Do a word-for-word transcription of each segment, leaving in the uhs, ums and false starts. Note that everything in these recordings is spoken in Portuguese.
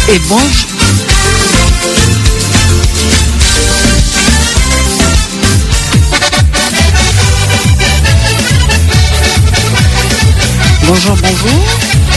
Et bonjour. Bonjour, bonjour.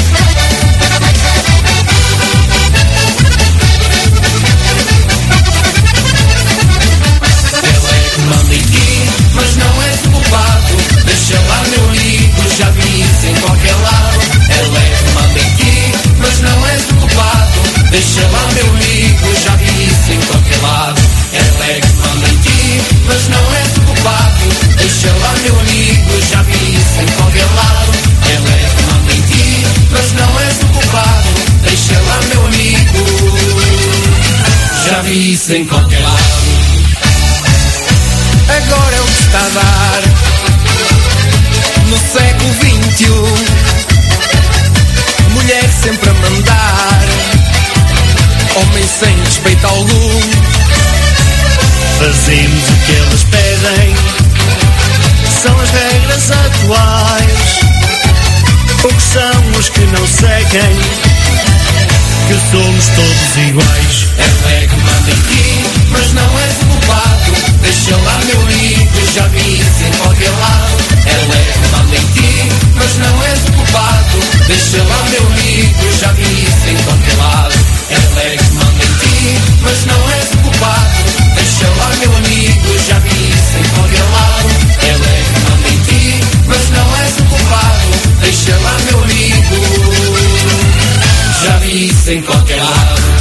Ela é que manda em ti, mas não és o culpado. Deixa lá, meu amigo, já vi isso em qualquer lado. Ela é que manda em ti, mas não és o culpado. Deixa lá, meu amigo, já vi isso em qualquer lado. Ela é que manda em ti, mas não és o culpado. Deixa lá, meu amigo, já vi isso em qualquer lado. Ela é que manda em ti, mas não és o culpado. Deixa lá, meu amigo, já vi isso em qualquer lado. Agora é o que está a dar no século vinte e um. Mulher sempre a mandar, homem sem respeito algum. Fazemos o que elas pedem, são as regras atuais. Poucos são os que não seguem, que somos todos iguais. Ela é que manda em ti, mas não és o culpado. Deixa lá, meu amigo, já vi isso em qualquer lado. Ela é que manda em ti, mas não és o culpado. Deixa lá, meu amigo, já vi isso em qualquer lado. Ela é que manda em ti, mas não és o culpado. Deixa lá, meu amigo, já vi isso em qualquer lado. Ela é que manda em ti, mas não és o culpado. Deixa lá, meu amigo, já vi isso em qualquer lado.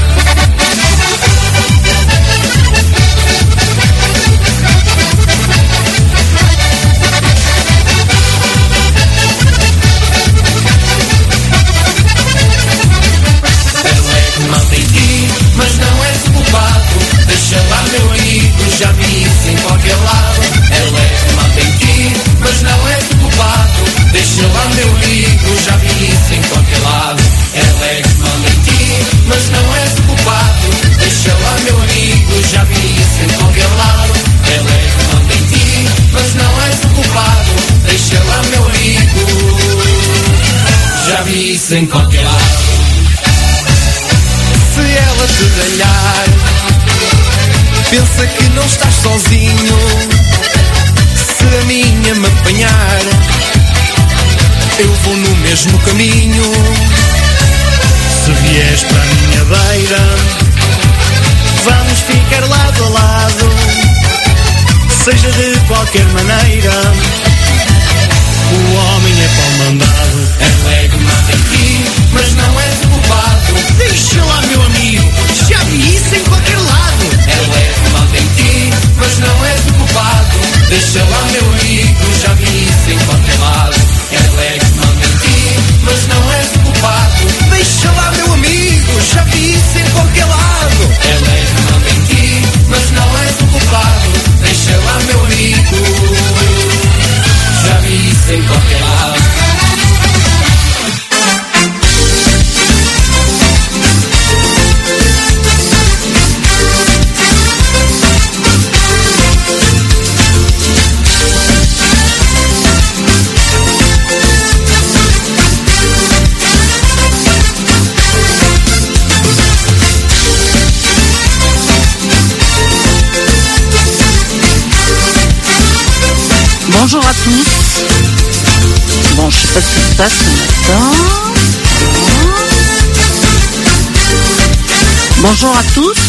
Mas não és o culpado. Deixa lá, meu amigo, já vi isso em qualquer lado. Ela é que manda em ti, mas não és o culpado. Deixa lá, meu amigo, já vi isso em qualquer lado. Ela é que manda em ti, mas não és o culpado. Deixa lá, meu amigo, já vi isso em qualquer lado. Ela é que manda em ti, mas não és o culpado. Deixa lá, meu amigo, já vi isso em qualquer lado. Se ela te ganhar, pensa que não estás sozinho. Se a minha me apanhar, eu vou no mesmo caminho. Se vieres para a minha beira, vamos ficar lado a lado. Seja de qualquer maneira, o homem é pau mandado. Ela é que manda em ti, mas não és o culpado. Deixa lá, meu amigo, já vi isso em qualquer lado. Ela é que manda em ti, mas não és o culpado. Deixa lá, meu amigo, já vi isso em qualquer lado. Ela é que manda em ti, mas não és o culpado. Deixa lá, meu amigo, já vi isso em qualquer lado. Ela é que manda em ti, mas não és o culpado. Deixa lá, meu amigo, já vi isso em qualquer lado. Bonjour à tous. Bon, je sais pas ce qui se passe ce matin. Bonjour à tous.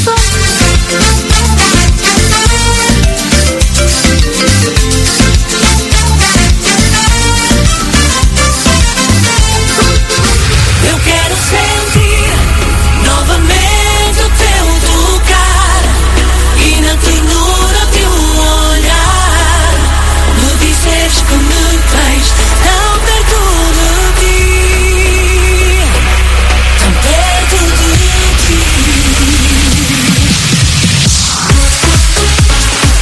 Eu quero sentir novamente o teu tocar e na ternura o teu olhar me dizes que me tens tão perto de ti, tão perto de ti.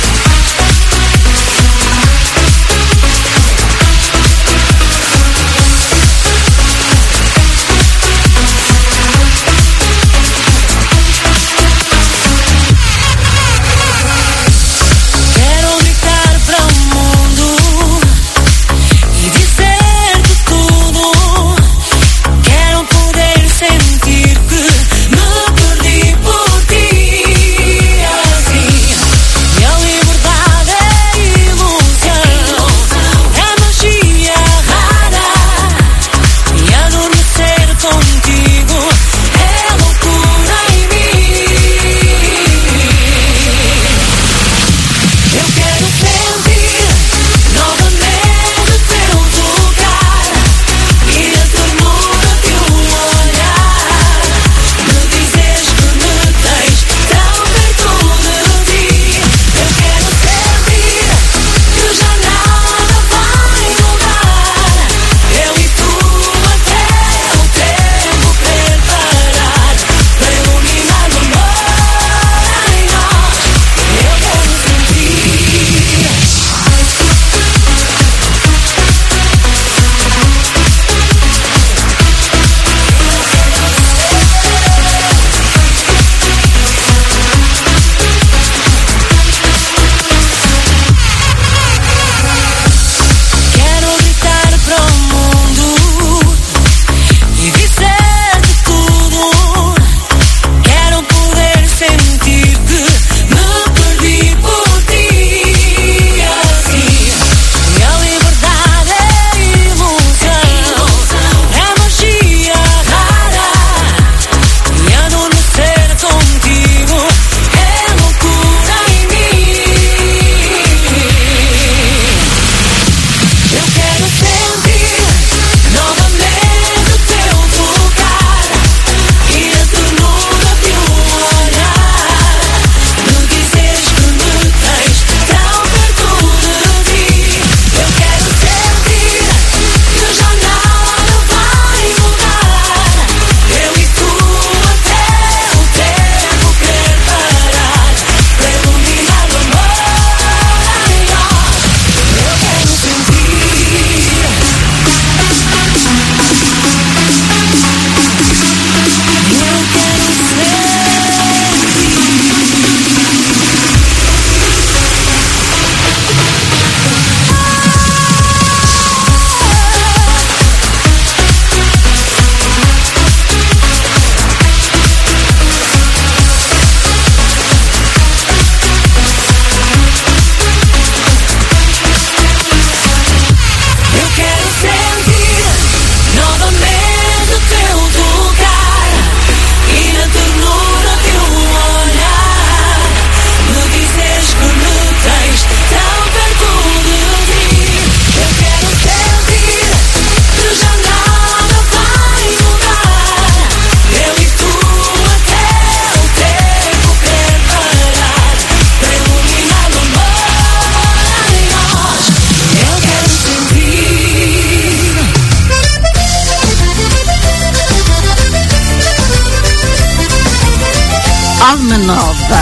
Nova.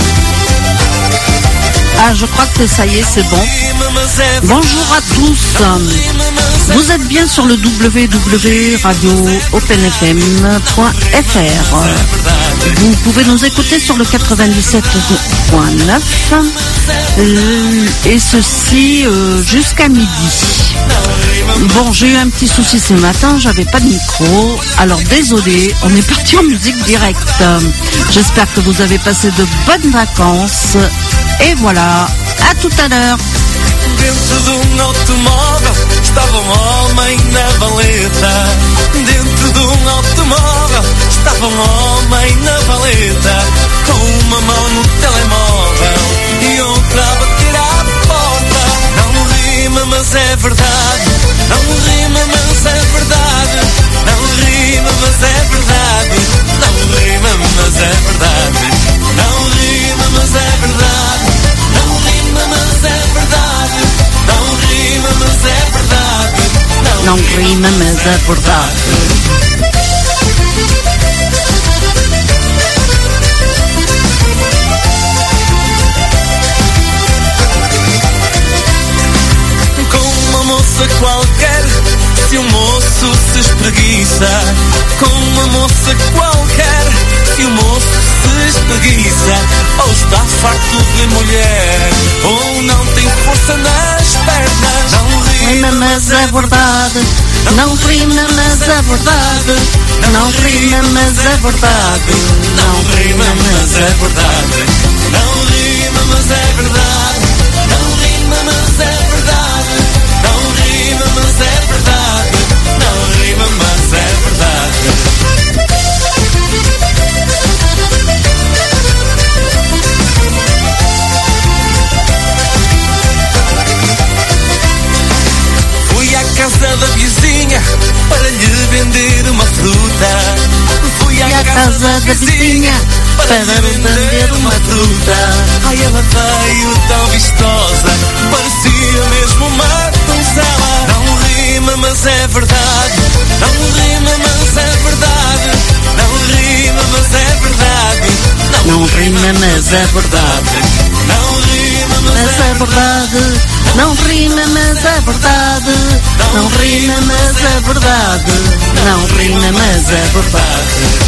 Ah, je crois que ça y est, c'est bon. Bonjour à tous. Vous êtes bien sur le w w w point radio open f m point f r. Vous pouvez nous écouter sur le quatre-vingt-dix-sept point neuf et ceci euh, jusqu'à midi. Bon, j'ai eu un petit souci ce matin, j'avais pas de micro, alors désolé, on est parti en musique directe. J'espère que vous avez passé de bonnes vacances et voilà, à tout à l'heure. Dentro de um automóvel estava um homem na valeta. Dentro de um automóvel estava um homem na valeta, com uma mão no telemóvel e outra a bater à porta. Não rima, mas é verdade. Não rima, mas é verdade. Não rima, mas é verdade. Não rima, mas é verdade. Não rima, mas é verdade. Não rima, mas é verdade. Não rima, mas é verdade. Não rima, mas é verdade. Com uma moça qualquer, se um moço se espreguiça. Com uma moça qualquer, se o moço se espreguiça. Ou está farto de mulher, ou não tem força nas pernas. Não rima, mas é verdade. Não rima, mas é verdade. Não rima, mas é verdade. Não rima, mas é verdade. Não rima, mas é verdade. Não rima, mas é verdade. Não rima, mas é verdade. Não rima, mas é verdade. Fui à casa da vizinha para lhe vender uma fruta. Fui à casa da vizinha para lhe vender uma fruta. Ai, ela veio tão vistosa, parecia mesmo uma donzela. Não rima, mas é verdade. Não rima, mas é verdade. Não rima, mas é verdade. Não rima, mas é verdade. Não rima, mas é verdade. Não rima, mas é verdade. Não rima, mas é verdade. Não rima, mas é verdade.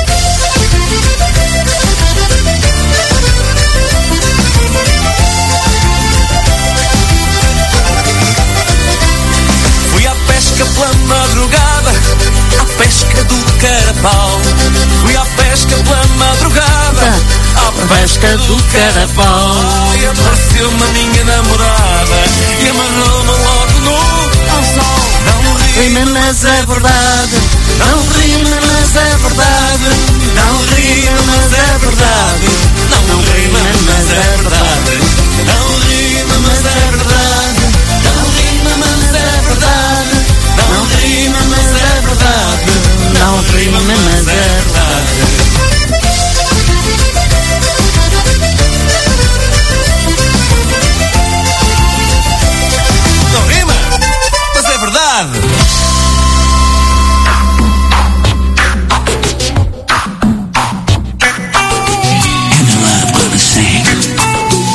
Fui à pesca pela madrugada, à pesca do carapau. Fui à pesca pela madrugada, à pesca do carapau. E apareceu-me a minha namorada e amarrou-me logo no ao sol. Não rima, mas é verdade. Não rima, mas é verdade. Não rima, mas é verdade. Não rima, mas é verdade. Não rima, mas é verdade. Não rima, mas é verdade. Não rima, mas é verdade. Não rima, mas é verdade. Não rima, mas é verdade. And the love gonna sing.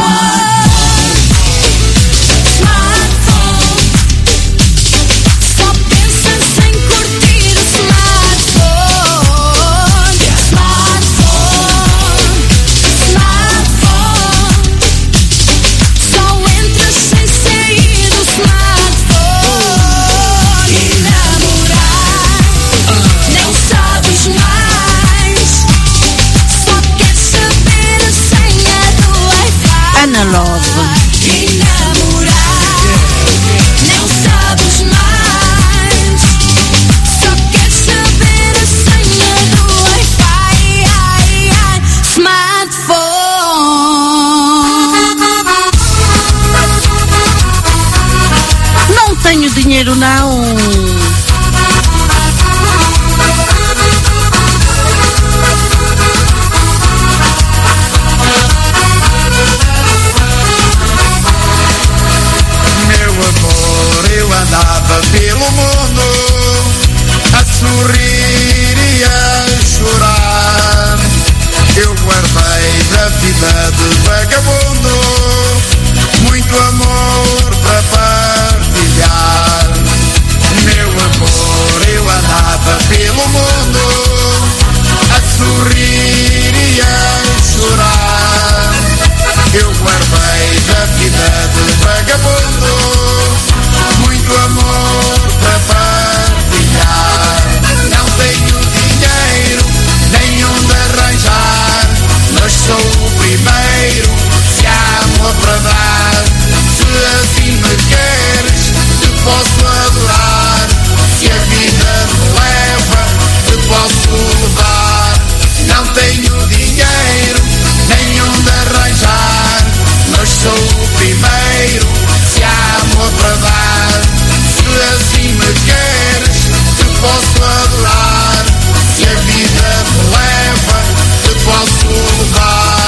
Dinheiro não. Meu amor, eu andava pelo mundo a sorrir e a chorar. Eu guardei da vida de vagabundo muito amor para partilhar. Meu amor, eu andava pelo mundo a sorrir e a chorar. Eu guardei da vida de vagabundo muito amor para partilhar. Não tenho dinheiro nenhum de arranjar, mas sou o primeiro se há amor para dar. Se assim me queres, te posso adorar. Se a vida me leva, te posso levar. Não tenho dinheiro nenhum de arranjar, mas sou o primeiro se há amor para dar. Se assim me queres, te posso adorar. Se a vida me leva, te posso levar.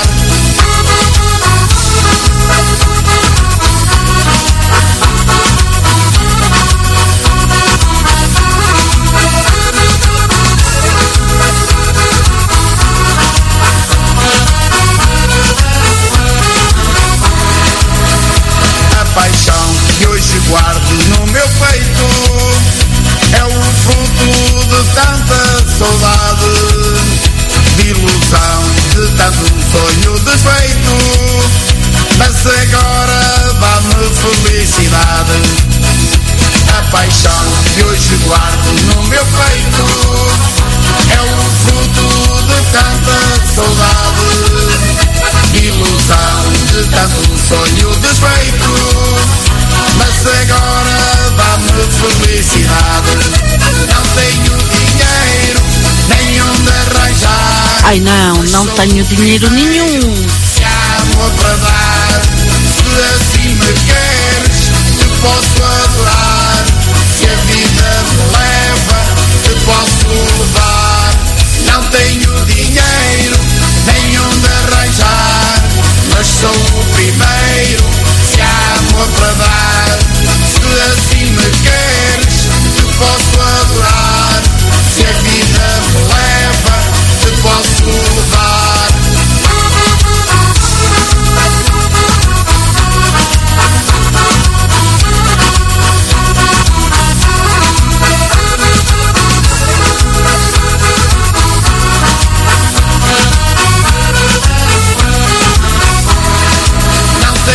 Paixão que hoje guardo no meu peito é o fruto de tanta saudade, de ilusão, de tanto sonho desfeito. Mas agora dá-me felicidade. A paixão que hoje guardo no meu peito é o fruto de tanta saudade, de ilusão, de tanto sonho desfeito. Mas agora dá-me felicidade. Não tenho dinheiro nenhum de arranjar. Ai não, não tenho dinheiro nenhum. Se há amor para dar, se assim me queres, te posso adorar. Se a vida me leva, te posso levar. Não tenho dinheiro nenhum de arranjar, mas sou o primeiro se há amor para dar. Se assim me queres, te posso adorar. Se a vida me leva, te posso levar. Não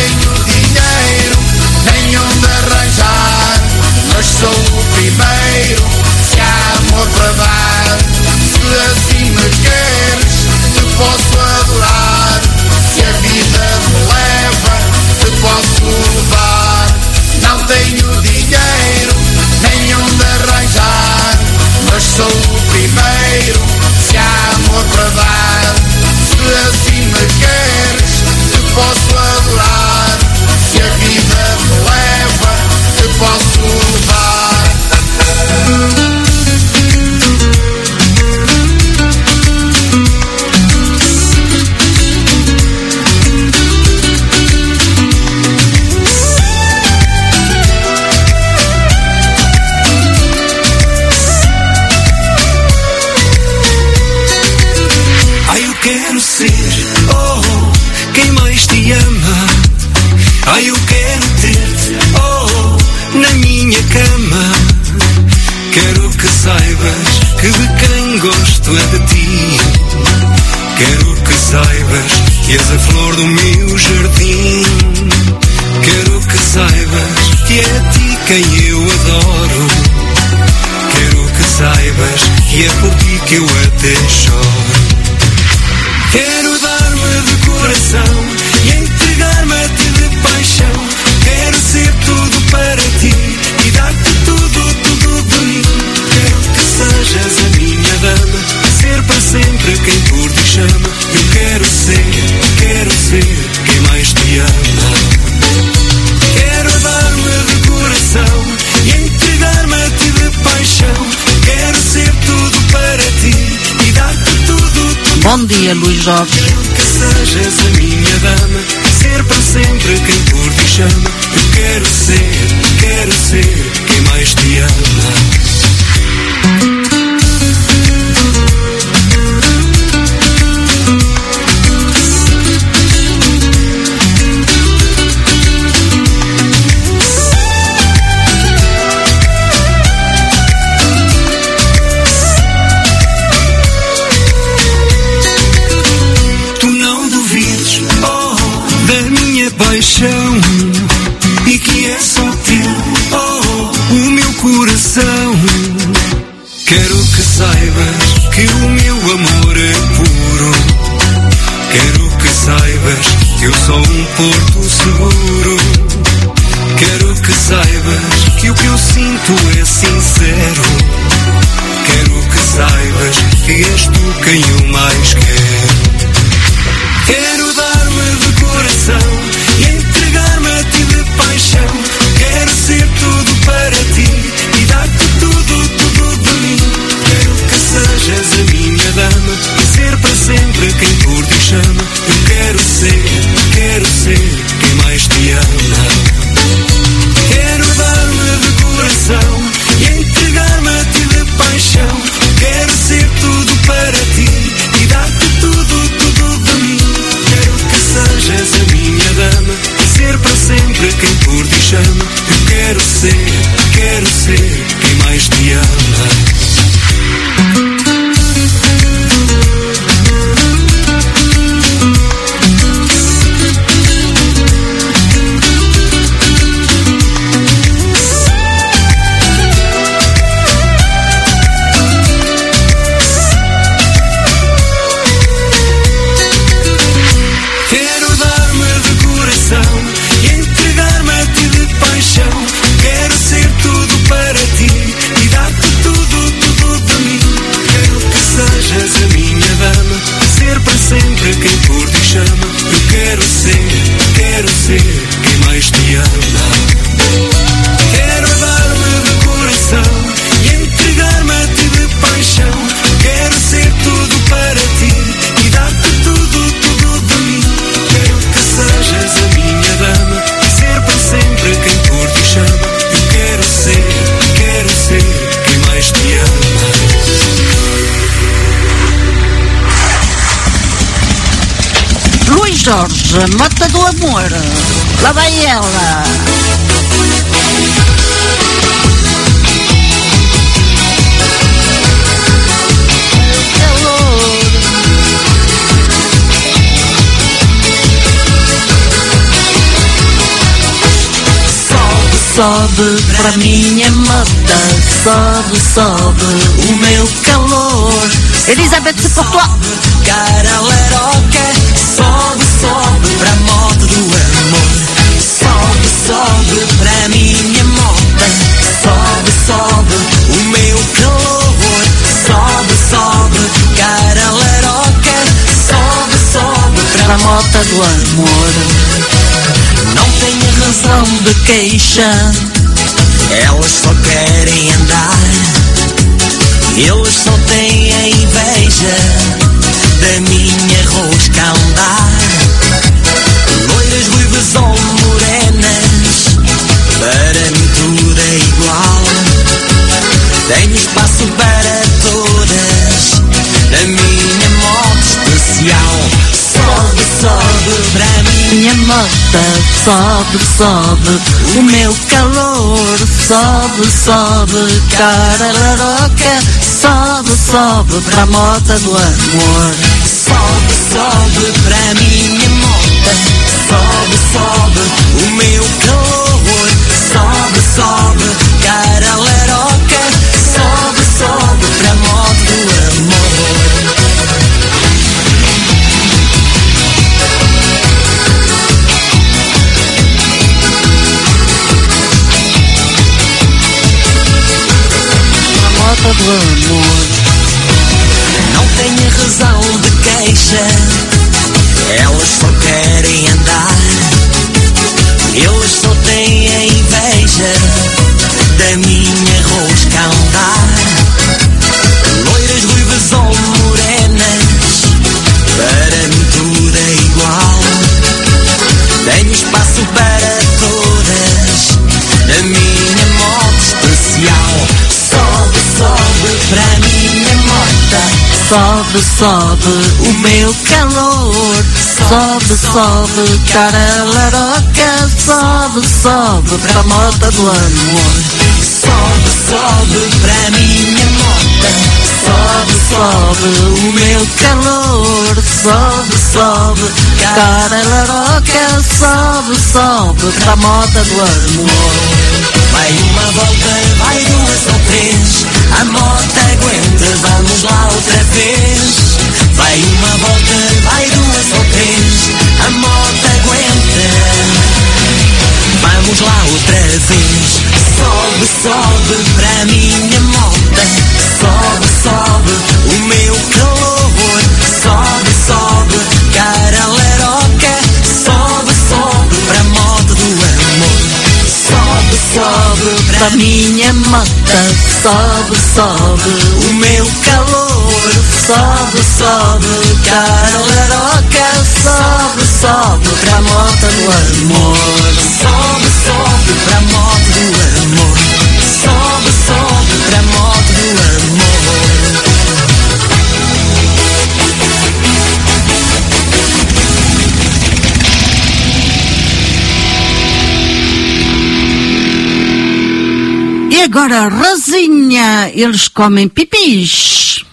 gosto é de ti. Quero que saibas que és a flor do meu jardim. Quero que saibas que é a ti quem eu adoro. Quero que saibas que é por ti que eu até choro. Quero dar-me de coração e entregar-me a ti de paixão. Quero ser tudo para ti e dar-te tudo, tudo de mim. Quero que sejas a minha dama, ser para sempre quem por ti chama. Eu quero ser, quero ser quem mais te ama. Quero dar-me de coração e entregar-me a ti de paixão. Quero ser tudo para ti e dar-te tudo, tudo. Bom dia, Luís Jorge. Que sejas a minha dama, ser para sempre quem por ti chama. Eu quero ser, quero ser quem mais te ama. Paixão, e que é só teu, oh, o meu coração. Quero que saibas que o meu amor é puro. Quero que saibas que eu sou um porto seguro. Quero que saibas que o que eu sinto é sincero. Quero que saibas que és tu quem eu mais quero. Quero dar-me de coração e entregar-me a ti de paixão. Quero ser tudo para ti e dar-te tudo, tudo de mim. Quero que sejas a minha dama e ser para sempre quem por ti chama. Eu quero ser, quero ser quem mais te ama. Quero dar-me de coração e entregar-me a ti de paixão. Quero ser tudo para ti e dar-te tudo, tudo de mim. Quero que sejas a minha dama e ser para sempre quem por ti chama. Eu quero ser, quero ser quem mais te ama. Quem por ti chama, eu quero ser, quero ser quem mais te ama. Quero dar-me de coração e entregar-me a ti de paixão. Quero ser tudo para ti e dar-te tudo, tudo de mim. Quero que sejas a minha dama e ser para sempre quem por ti chama. Eu quero ser, quero ser quem mais te ama. Luís Jorge, Mota do Amor. Lá vai ela. Sobe, sobe para minha mota. Sobe, sobe o meu calor. Elizabeth, c'est pour toi. Caraleroca, sobe, sobe para a moto do amor. Sobe, sobe para a minha moto. Sobe, sobe o meu calor. Sobe, sobe, caraleroca. Sobe, sobe para a moto do amor. Não tenho razão de queixa, elas só querem andar. Eles só têm a inveja da minha rosca a andar. Loiras, ruivas ou morenas, para mim tudo é igual. Tenho espaço para todas na minha moto especial. Sobe, sobe para minha moto. Sobe, sobe o meu calor. Sobe, sobe, caralaroca. Sobe, sobe pra mota do amor. Sobe, sobe pra minha mota. Sobe, sobe o meu calor. Sobe, sobe, cara laroca. Sobe, sobe pra mota do amor. Pra mota do amor. Não tenho razão de queixa, elas só querem andar. Eles só têm a inveja da minha rosca a andar. Loiras, ruivas ou morenas, para mim tudo é igual. Tenho espaço para todas, a minha moto especial. Sobe, sobe pra minha mota. Sobe, sobe o meu calor. Sobe, sobe, cara laroca. Sobe, sobe pra mota do amor. Sobe, sobe pra minha mota. Sobe, sobe o meu calor. Sobe, sobe, cara laroca. Sobe, sobe pra mota do amor. Vai uma volta, vai duas ou três. A moto aguenta, vamos lá outra vez. Vai uma volta, vai duas ou três. A moto aguenta, vamos lá outra vez. Sobe, sobe pra minha moto. Sobe, sobe o meu calor. Sobe, sobe, cara laroca. Sobe, sobe pra moto do amor. Sobe, sobe pra minha mota. Sobe, sobe o meu calor. Sobe, sobe, cara laroca. Sobe, sobe pra mota do amor. Sobe, sobe pra moto do amor. Sobe, sobe pra moto do amor. E agora, Rosinha, eles comem pipis.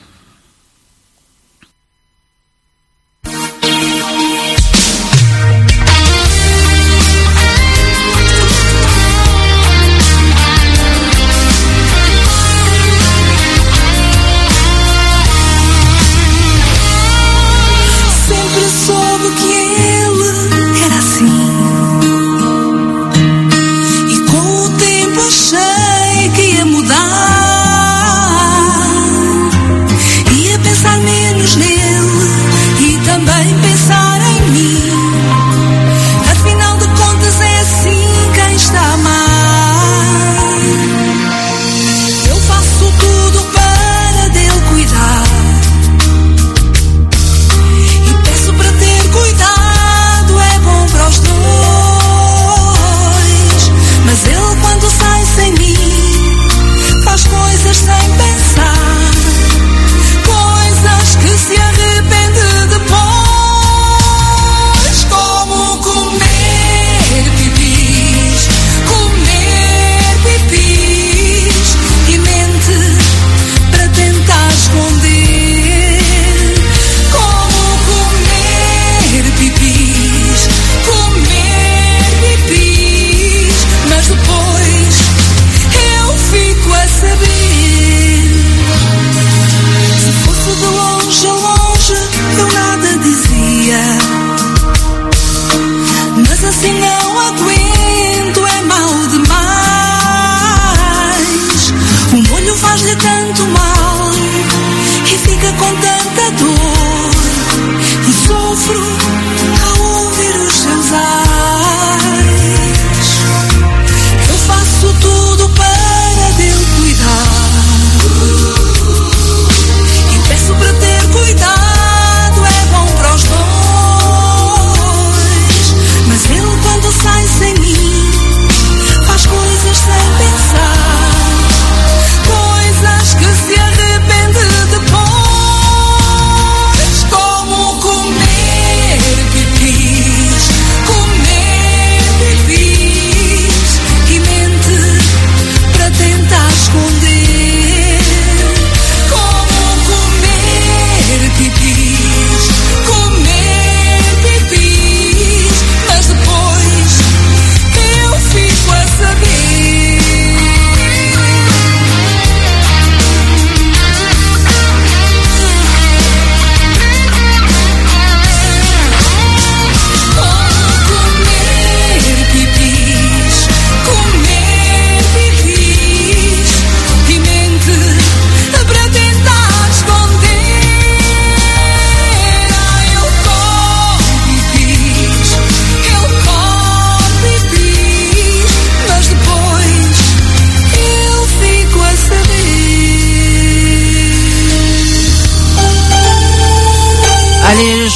Sai sem mim.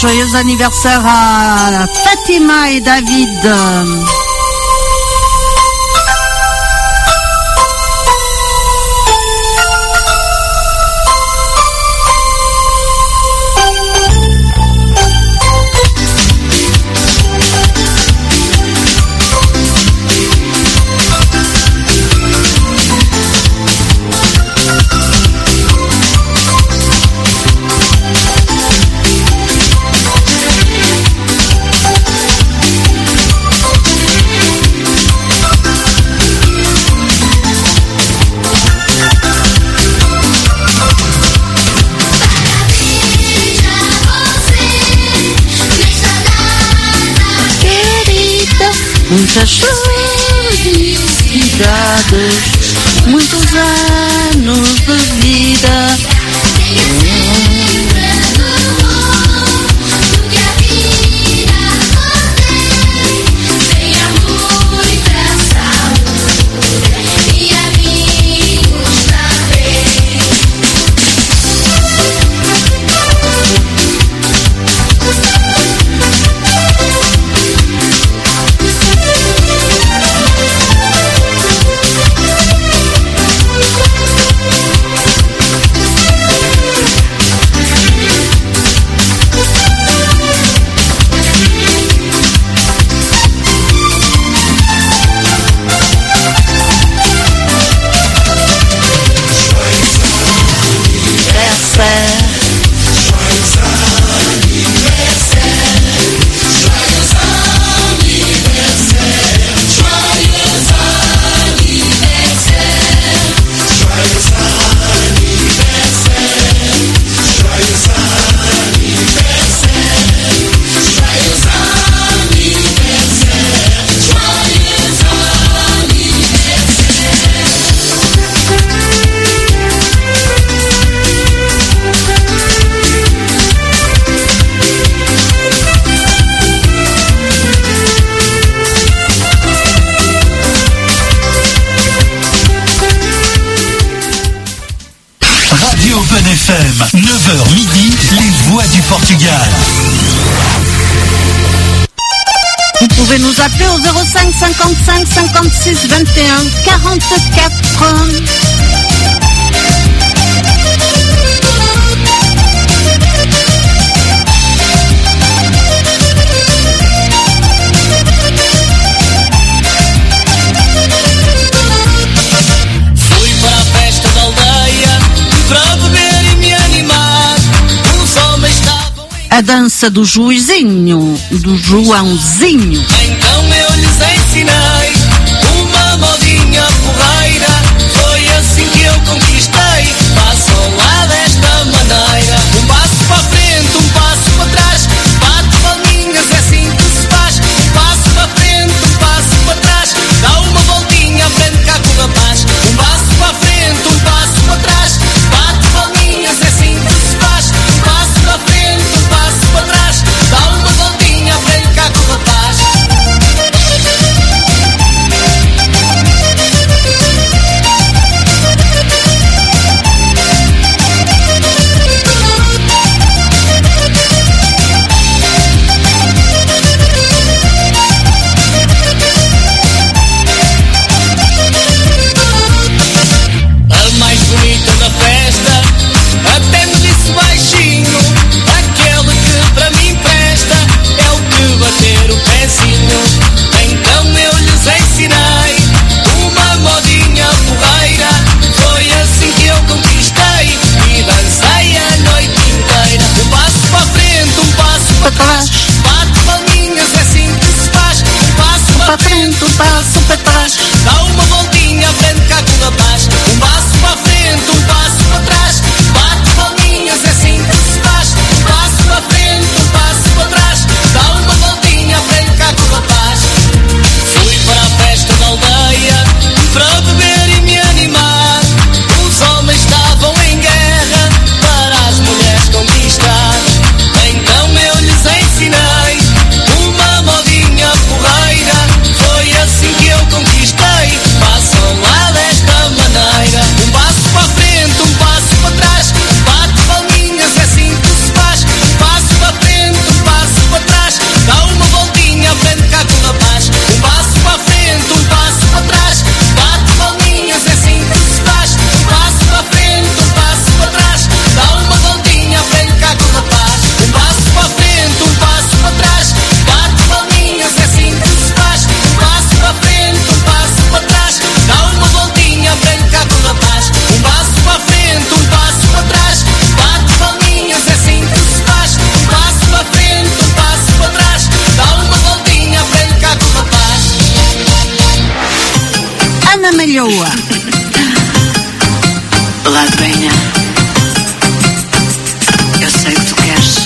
joyeux anniversaire à Fatima et David. Muitas felicidades, muitos anos de vida. neuf heures midi, les voix du Portugal. Vous pouvez nous appeler au zéro cinq cinquante-cinq cinquante-six vingt et un quarante-quatre. A dança do Joãozinho, do Joãozinho. Então eu lhes ensinei uma modinha porreira. Foi assim que eu conquistei. Passam lá desta maneira: um passo para frente, um passo para trás. Bate palminhas, é assim que se faz. Um passo para frente, um passo para trás. Dá uma voltinha, aprende cá com o rapaz. Um passo para frente, um passo para trás. Bate palminhas, é assim que se faz. Um passo para frente, um passo para trás. Dá uma voltinha, aprende cá com o rapaz. A mais bonita da festa até me disse baixinho: aquele que para mim presta é o que bater o pezinho. Então eu lhes ensinei uma modinha porreira. Foi assim que eu conquistei e dancei a noite inteira. Um passo para frente, um passo para trás. Bate palminhas, é assim que se faz. Um passo para frente, um passo para trás. Dá uma voltinha, aprende cá com o rapaz. Um passo para frente, um passo para trás. Bate palminhas, é assim que se faz. Um passo para frente, um passo para trás. Dá uma voltinha, aprende cá com o rapaz. Fui para a festa da aldeia para beber e me animar. Os homens estavam em guerra para as mulheres conquistar. Então eu lhes ensinei uma modinha porreira. Foi assim que eu conquistei melhoa. Lado Benha, eu sei o que tu queres.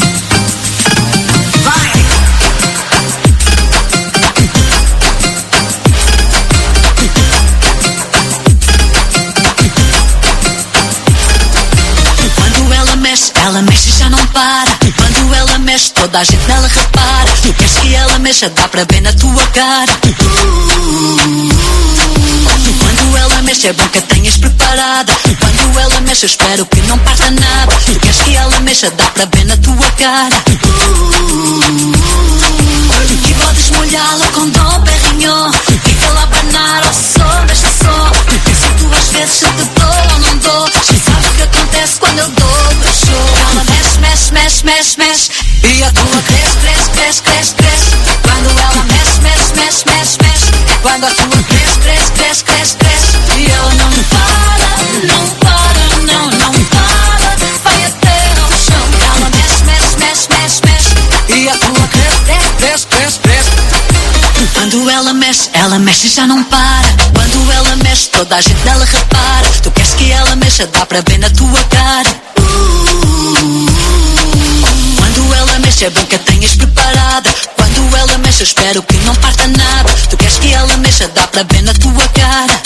Vai! Quando ela mexe, ela mexe e já não para. Quando ela mexe, toda a gente nela repara. Tu queres que ela mexa, dá para ver na tua cara. Quando ela mexe, é bom que a tenhas preparada. Quando ela mexe, eu espero que não parta nada. Tu queres que ela mexa, dá para ver na tua cara. E podes molhá-la com dom, perrinho. Fica lá a abanar ao som deste som. Se tu às vezes se te dou ou não dou, já sabe o que acontece quando eu dou o meu show. Ela mexe, mexe, mexe, mexe, mexe, e a tua cresce, cresce, cresce, cresce, cresce. Quando ela mexe, mexe, mexe, mexe, mexe, quando a tua cresce, cresce, cresce, cresce, cresce. E ela não para, não para, não, não para. Vai até ao chão. Ela mexe, mexe, mexe, mexe, mexe, e a tua cresce, cresce, cresce, cresce. Quando ela mexe, ela mexe e já não para. Quando ela mexe, toda a gente nela repara. Tu queres que ela mexa, dá para ver na tua cara. Quando ela mexe, é bom que a tenhas preparada. Quando ela mexe, eu espero que não parta nada. Tu queres que ela mexa, dá para ver na tua cara.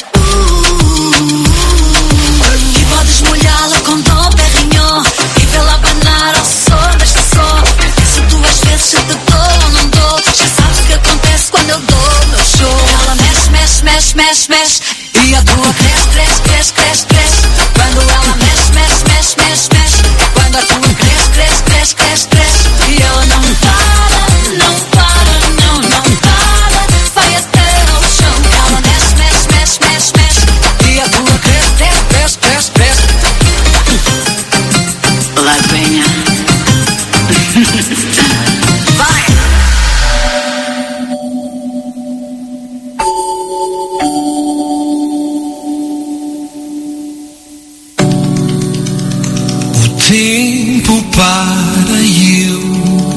E podes molhá-la com dom, perrinho, e vê-la abanar ao som deste som. Se tu às vezes se te dou ou não dou, já sabes o que acontece quando eu dou o meu show. Ela mexe, mexe, mexe, mexe, mexe, e a tua cresce, cresce, cresce, cresce, cresce. Quando ela mexe, mexe, mexe, mexe, mexe, quando a tua cresce, cresce, cresce, cresce, cresce. E ela não para, não para, não, não para. Vai até ao chão. Ela mexe, mexe, mexe, mexe, mexe, e a tua cresce, cresce, cresce, cresce, cresce. Lá venha. Vai! O tempo para e eu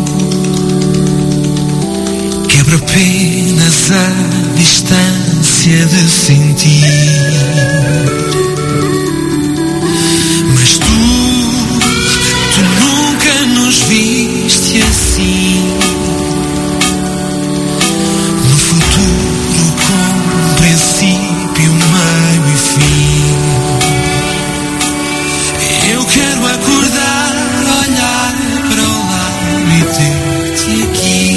quebro apenas a distância de sentir. Mas tu, tu nunca nos viste assim. No futuro com princípio, meio e fim. Eu quero acordar, olhar para o lado e ter-te aqui.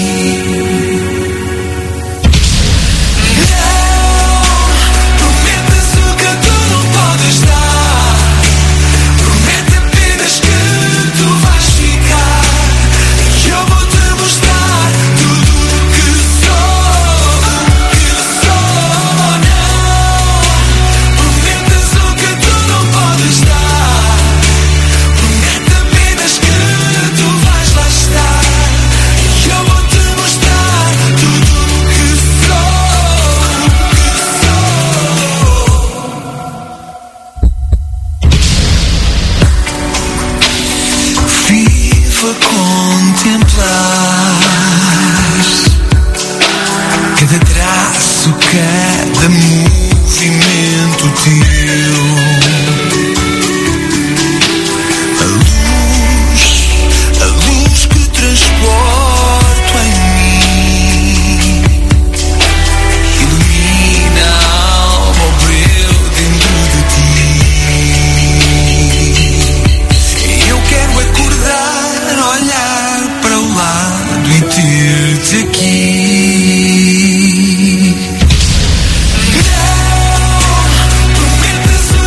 Não prometas o que tu não podes dar. Promete apenas que tu vais ficar. E eu vou te mostrar tudo o que sou, que sou. Não prometas o que tu não podes dar. Promete apenas que tu vais lá estar. E eu vou te mostrar tudo o que sou, que sou. Viva contemplar cada traço, cada movimento teu. A luz, a luz que transporto em mim, ilumina a alma, o breu dentro de ti. Eu quero acordar, olhar para o lado e ter-te aqui. Não prometas o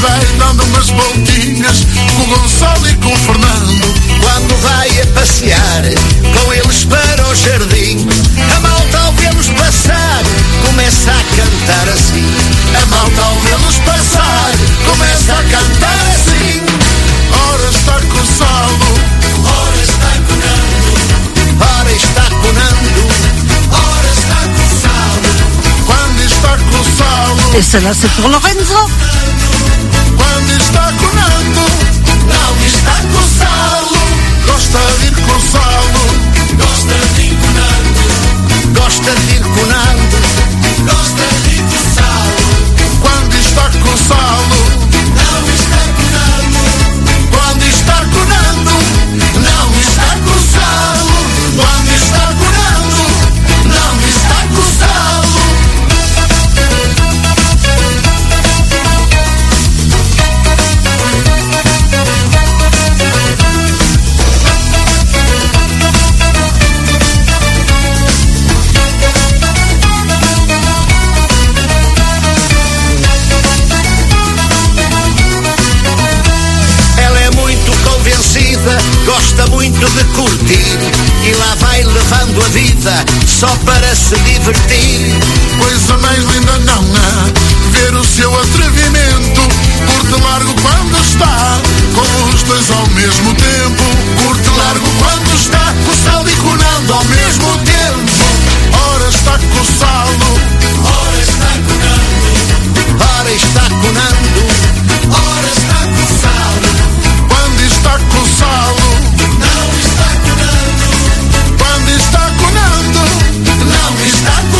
vai dando umas voltinhas com o Gonçalo e com o Fernando. Quando vai a passear com eles para o jardim, a malta ao vê-los passar começa a cantar assim. A malta ao vê-los passar começa a cantar assim. Ora está com o Salo, Ora está com Nando, ora está conando, ora está com Salo. quando está com o Salo, Et celle-là, c'est pour Lorenzo. quando está com Nando, Não está com Salo, gosta de ir com o Salo, gosta de ir com Nando, gosta de ir conando, gosta de ir com Salo. quando está com o Salo, Não está com Nando, quando está com Nando, não está com Salo, quando está com Nando, não está com Salo. ela é muito convencida, gosta muito de curtir e lá vai levando a vida só para se divertir. coisa mais linda não há, ver o seu atrevimento, curte largo quando está, com os dois ao mesmo tempo, curte largo quando está, com o Salo e com o Nando ao mesmo tempo. Ora está com o Salo, Ora está com Nando, Ora está conando, ora está com Salo. quando está com o Salo, Não está com Nando, quando está com o Nando, não está com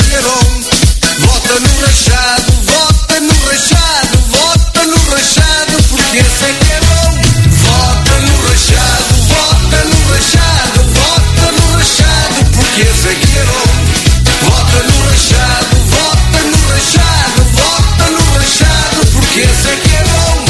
Calheirão. Vota no Rachado, vota no Rachado, vota no Rachado, porque esse é que é bom. Vota no Rachado, vota no Rachado, vota no Rachado, porque esse é que é bom. Vota no Rachado, vota no Rachado, vota no Rachado, porque esse é que é bom.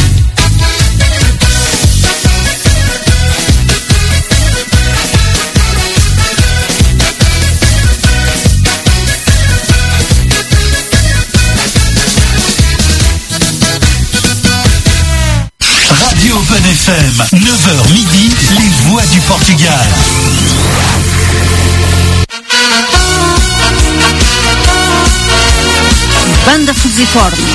Radio Open F M, neuf heures midi, les voix du Portugal. Banda Fusiforme.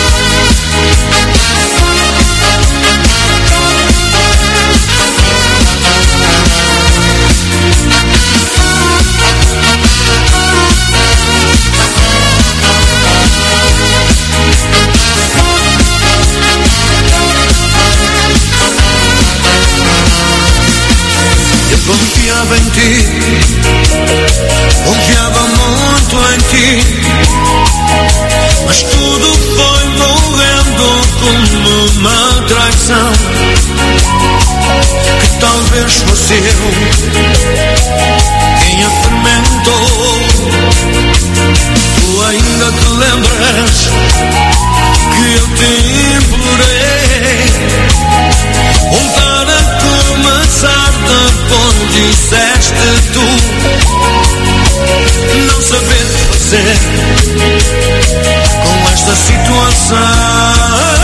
Confiava em ti, confiava muito em ti, mas tudo foi morrendo como uma traição, que talvez fosse eu quem a fermentou. Tu ainda te lembras que eu te implorei voltar a começar depois disseste tu não saber fazer com esta situação.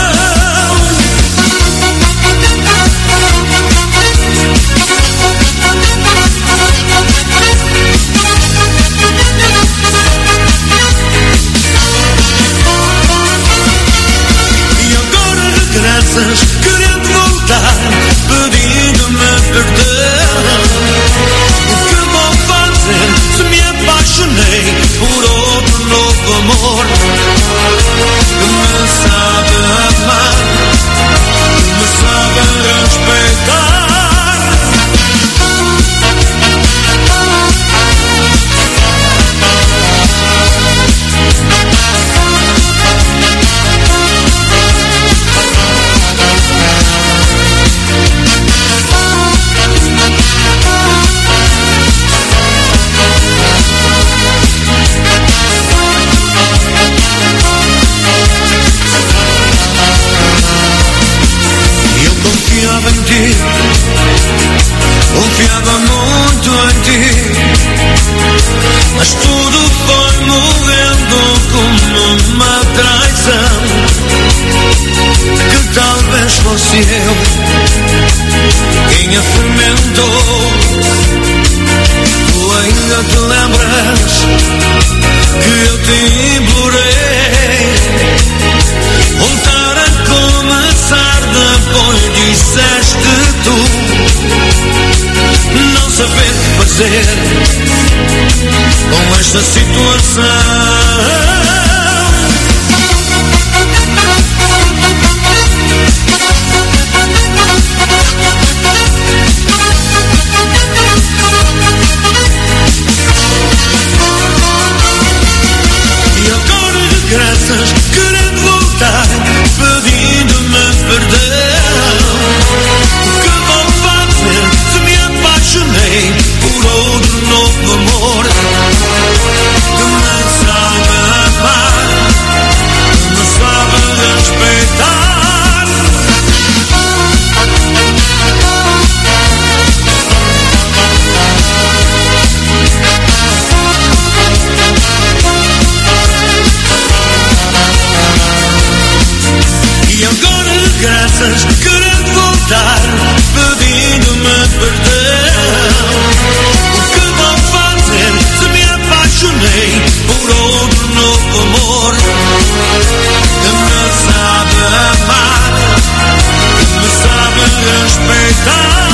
E agora regressas querendo voltar, pedindo-me perdão. O que vou fazer se me apaixonei por outro novo amor que me sabe amar, que me sabe respeitar? Confiava em ti, confiava muito em ti, mas tudo foi morrendo como uma traição, que talvez fosse eu quem a fermentou. Tu ainda te lembras que eu te implorei voltar a começar depois disseste tu não saber fazer com esta situação. E agora regressas querendo voltar, pedindo-me perdão. O que vou fazer se me apaixonei por outro novo amor que me sabe amar, que me sabe respeitar? E agora regressas querendo voltar, pedindo-me perdão. O que vou fazer se me apaixonei por outro novo amor que me sabe amar, que me sabe respeitar?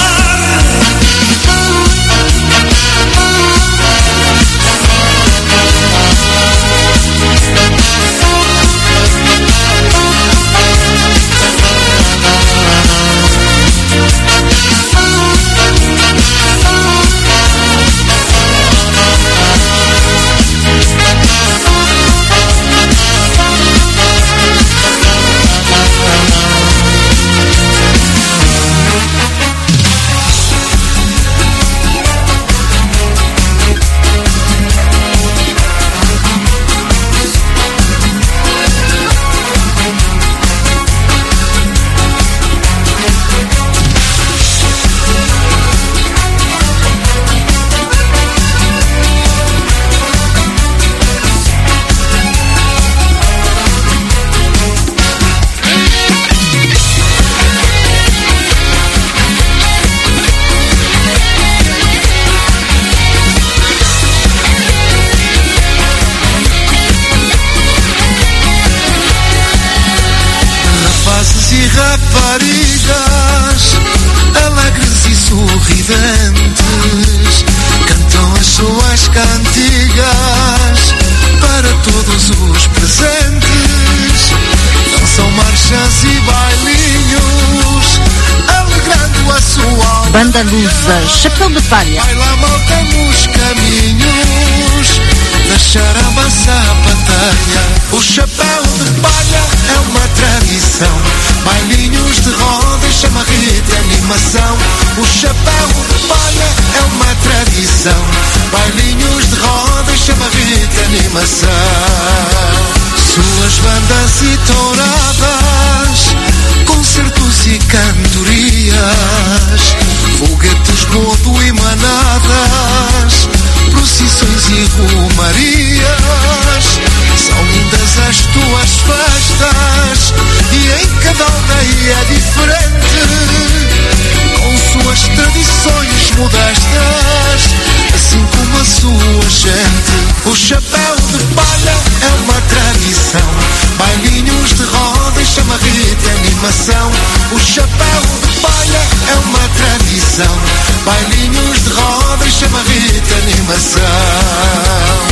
cantigas para todos os presentes. Dançam marchas e bailinhos, alegrando a sua alma. Banda Lusa, Chapéu de Palha. Baila malta nos caminhos, na charamba sapateia. O chapéu de palha é uma tradição, bailinhos de roda, chamarrita e animação. O chapéu de palha é uma tradição, bailinhos de roda, chamarrita e animação. Suas bandas e touradas, concertos e cantorias, foguetes, bodo e manadas, procissões e romarias. São lindas as tuas festas e em cada aldeia é diferente, com suas tradições modestas, assim como a sua gente. O chapéu de palha é uma tradição, bailinhos de roda e chamarrita e animação. O chapéu de palha é uma tradição, bailinhos de roda e chamarrita e animação.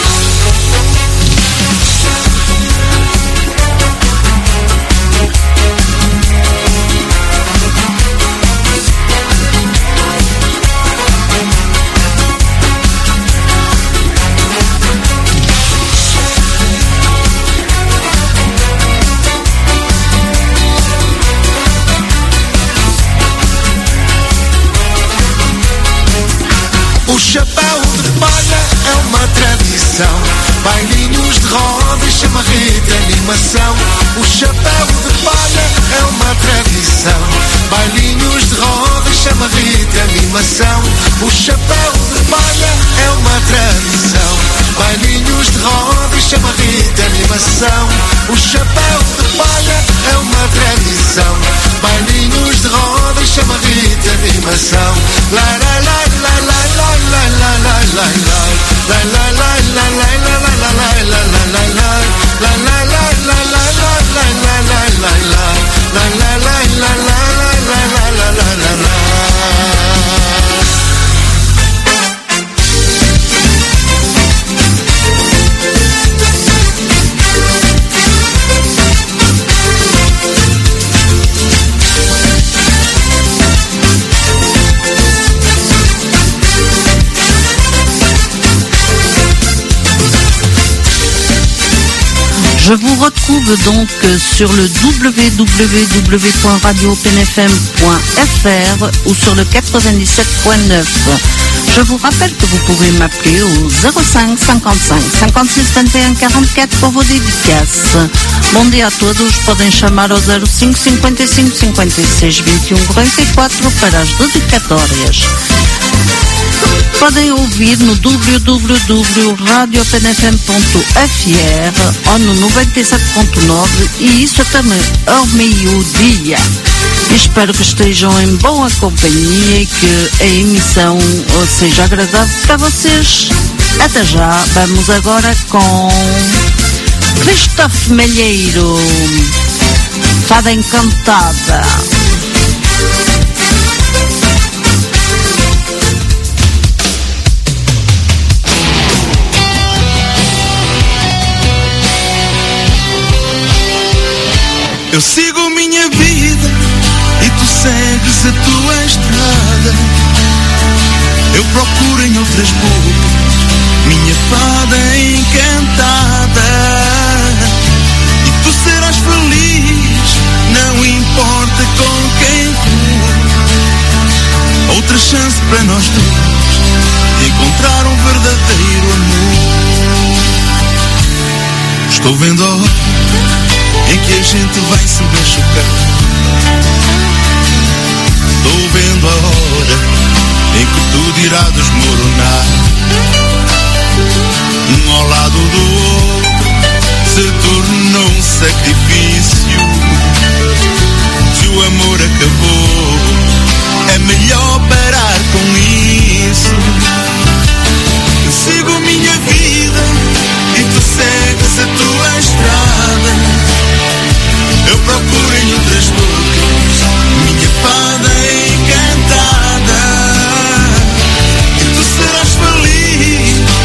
O chapéu de palha é uma tradição, bailinhos de roda e chamarrita e animação. O chapéu de palha é uma tradição, bailinhos de roda e chamarrita e animação. O chapéu de palha é uma tradição, bailinhos de roda e chamarrita e animação. O chapéu de palha é uma tradição, bailinhos de roda e chamarrita e animação. La la la la la la la la la la la la la la la la la la la la Je vous retrouve donc sur le w w w point radio p n f m point f r ou sur le quatre-vingt-dix-sept point neuf. Je vous rappelle que vous pouvez m'appeler au zéro cinco cinquenta e cinco cinquenta e seis vinte e um quarenta e quatro pour vos dédicaces. Bom dia a todos, podem chamar ao zero cinco cinquenta e cinco cinquenta e seis vinte e um quarenta e quatro para as dedicatórias. Podem ouvir no w w w ponto radio p n f m ponto f r ou no noventa e sete ponto nove e isso também ao meio-dia. Espero que estejam em boa companhia e que a emissão seja agradável para vocês. Até já, vamos agora com Christophe Malheiro, Fada Encantada. Eu sigo minha vida e tu segues a tua estrada. Eu procuro em outras bocas minha fada encantada. E tu serás feliz, não importa com quem for. Outra chance para nós dois de encontrar um verdadeiro amor. Estou vendo a hora em que a gente vai se machucar. Estou vendo a hora em que tudo irá desmoronar. Um ao lado do outro se tornou um sacrifício. Se o amor acabou, é melhor parar com isso. Eu sigo minha vida e tu segues a tua estrada. Eu procuro em outras bocas minha fada encantada. E tu serás feliz,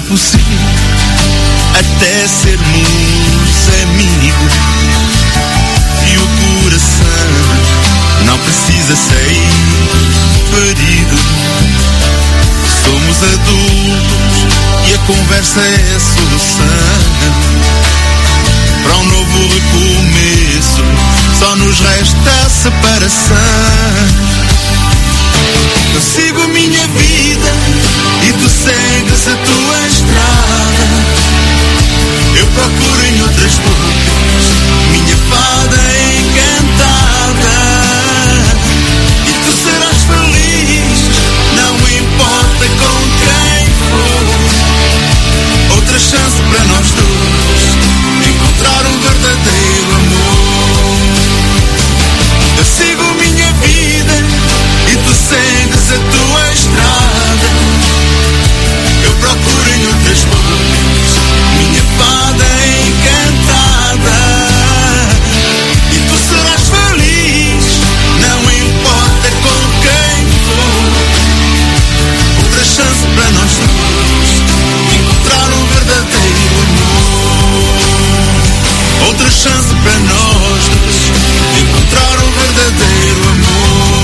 possível até sermos amigos. E o coração não precisa sair ferido. Somos adultos e a conversa é a solução para um novo recomeço. Só nos resta a separação. Eu sigo a minha vida e tu segues a tua estrada. Eu procuro em outras bocas minha fada encantada. E tu serás feliz, não importa com quem for. Outra chance para nós dois encontrar um verdadeiro amor. Eu sigo minha vida e tu segues a tua estrada. Eu procuro em outras bocas minha fada encantada. E tu serás feliz, não importa com quem for. Outra chance para nós dois encontrar um verdadeiro amor. Outra chance para nós dois encontrar um verdadeiro amor.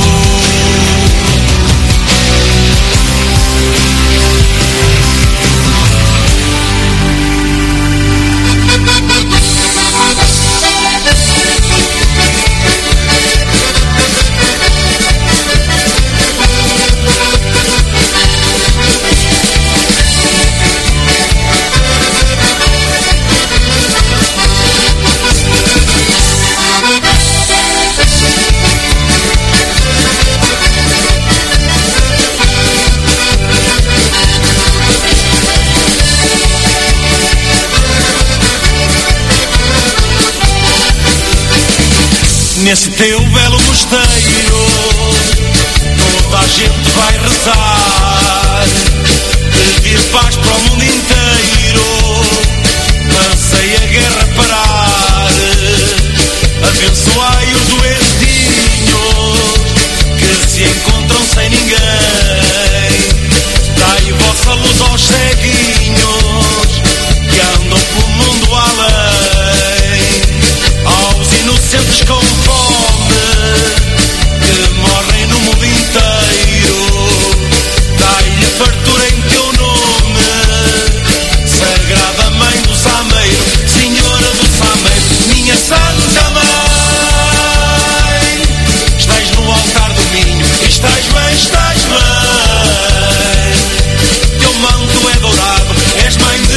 Nesse teu belo mosteiro toda a gente vai rezar, pedir paz para o mundo inteiro, ansei a guerra parar, abençoai os doentinhos que se encontram sem ninguém, dai vossa luz aos ceguinhos que andam pelo mundo além, aos inocentes com fome que morrem no mundo inteiro, dai-lhe fartura em teu nome, Sagrada Mãe do Sameiro, Senhora do Sameiro, minha Santa Mãe, estás no altar do Minho, estás bem, estás bem, teu manto é dourado, és Mãe de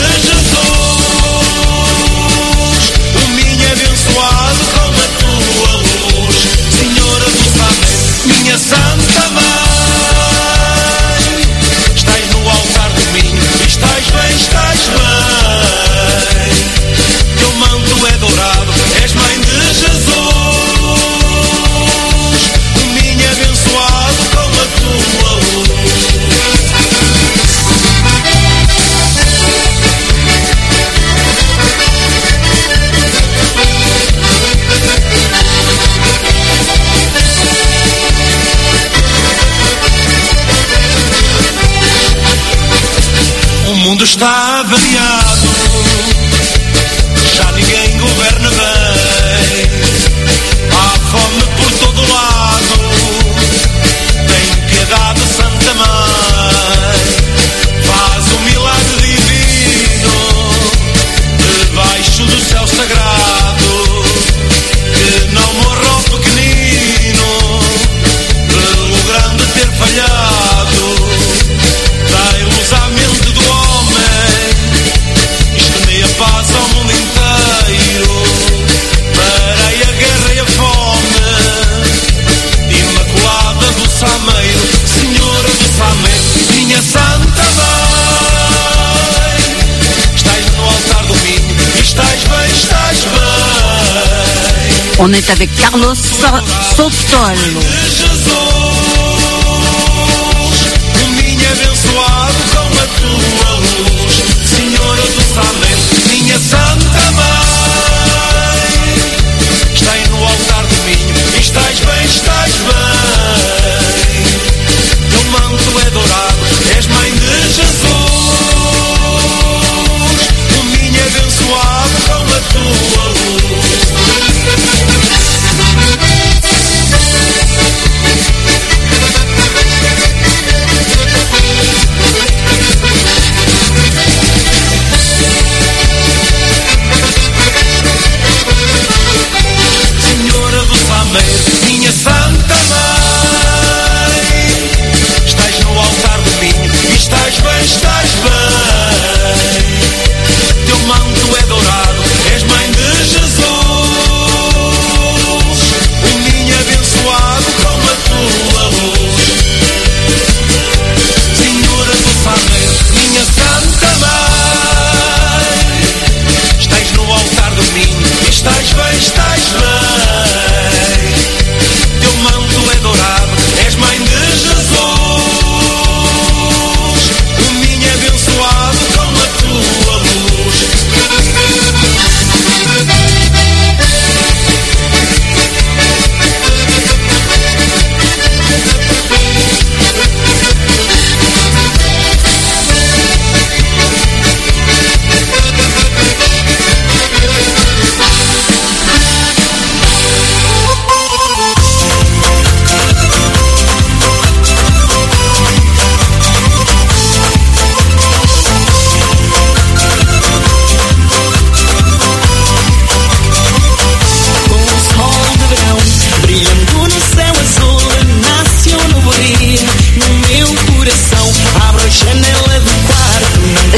Jesus, o Minho abençoado com a tua luz, Senhora do Sameiro, minha Santa Mãe, estás no altar do Minho, estás bem, estás bem, teu manto é dourado, és Mãe de Jesus, o Minho abençoado com a tua luz. O mundo está avariado, já ninguém governa bem, há fome por todo lado, tem piedade, Santa Mãe, faz um milagre divino, debaixo do céu sagrado, que não morra o pequenino, pelo grande ter falhado, dai luz à mente do homem, estendei a paz ao mundo inteiro, parei a guerra e a fome, Imaculada do Sameiro, Senhora do Sameiro, minha Santa Mãe, estás no altar do Minho, estás bem, estás bem. On est avec Carlos Sotolo. O Minho abençoado com a tua luz, Senhora do Sameiro, minha Santa Mãe, estás no altar do Minho, estás bem, estás bem, teu manto é dourado, és Mãe de Jesus,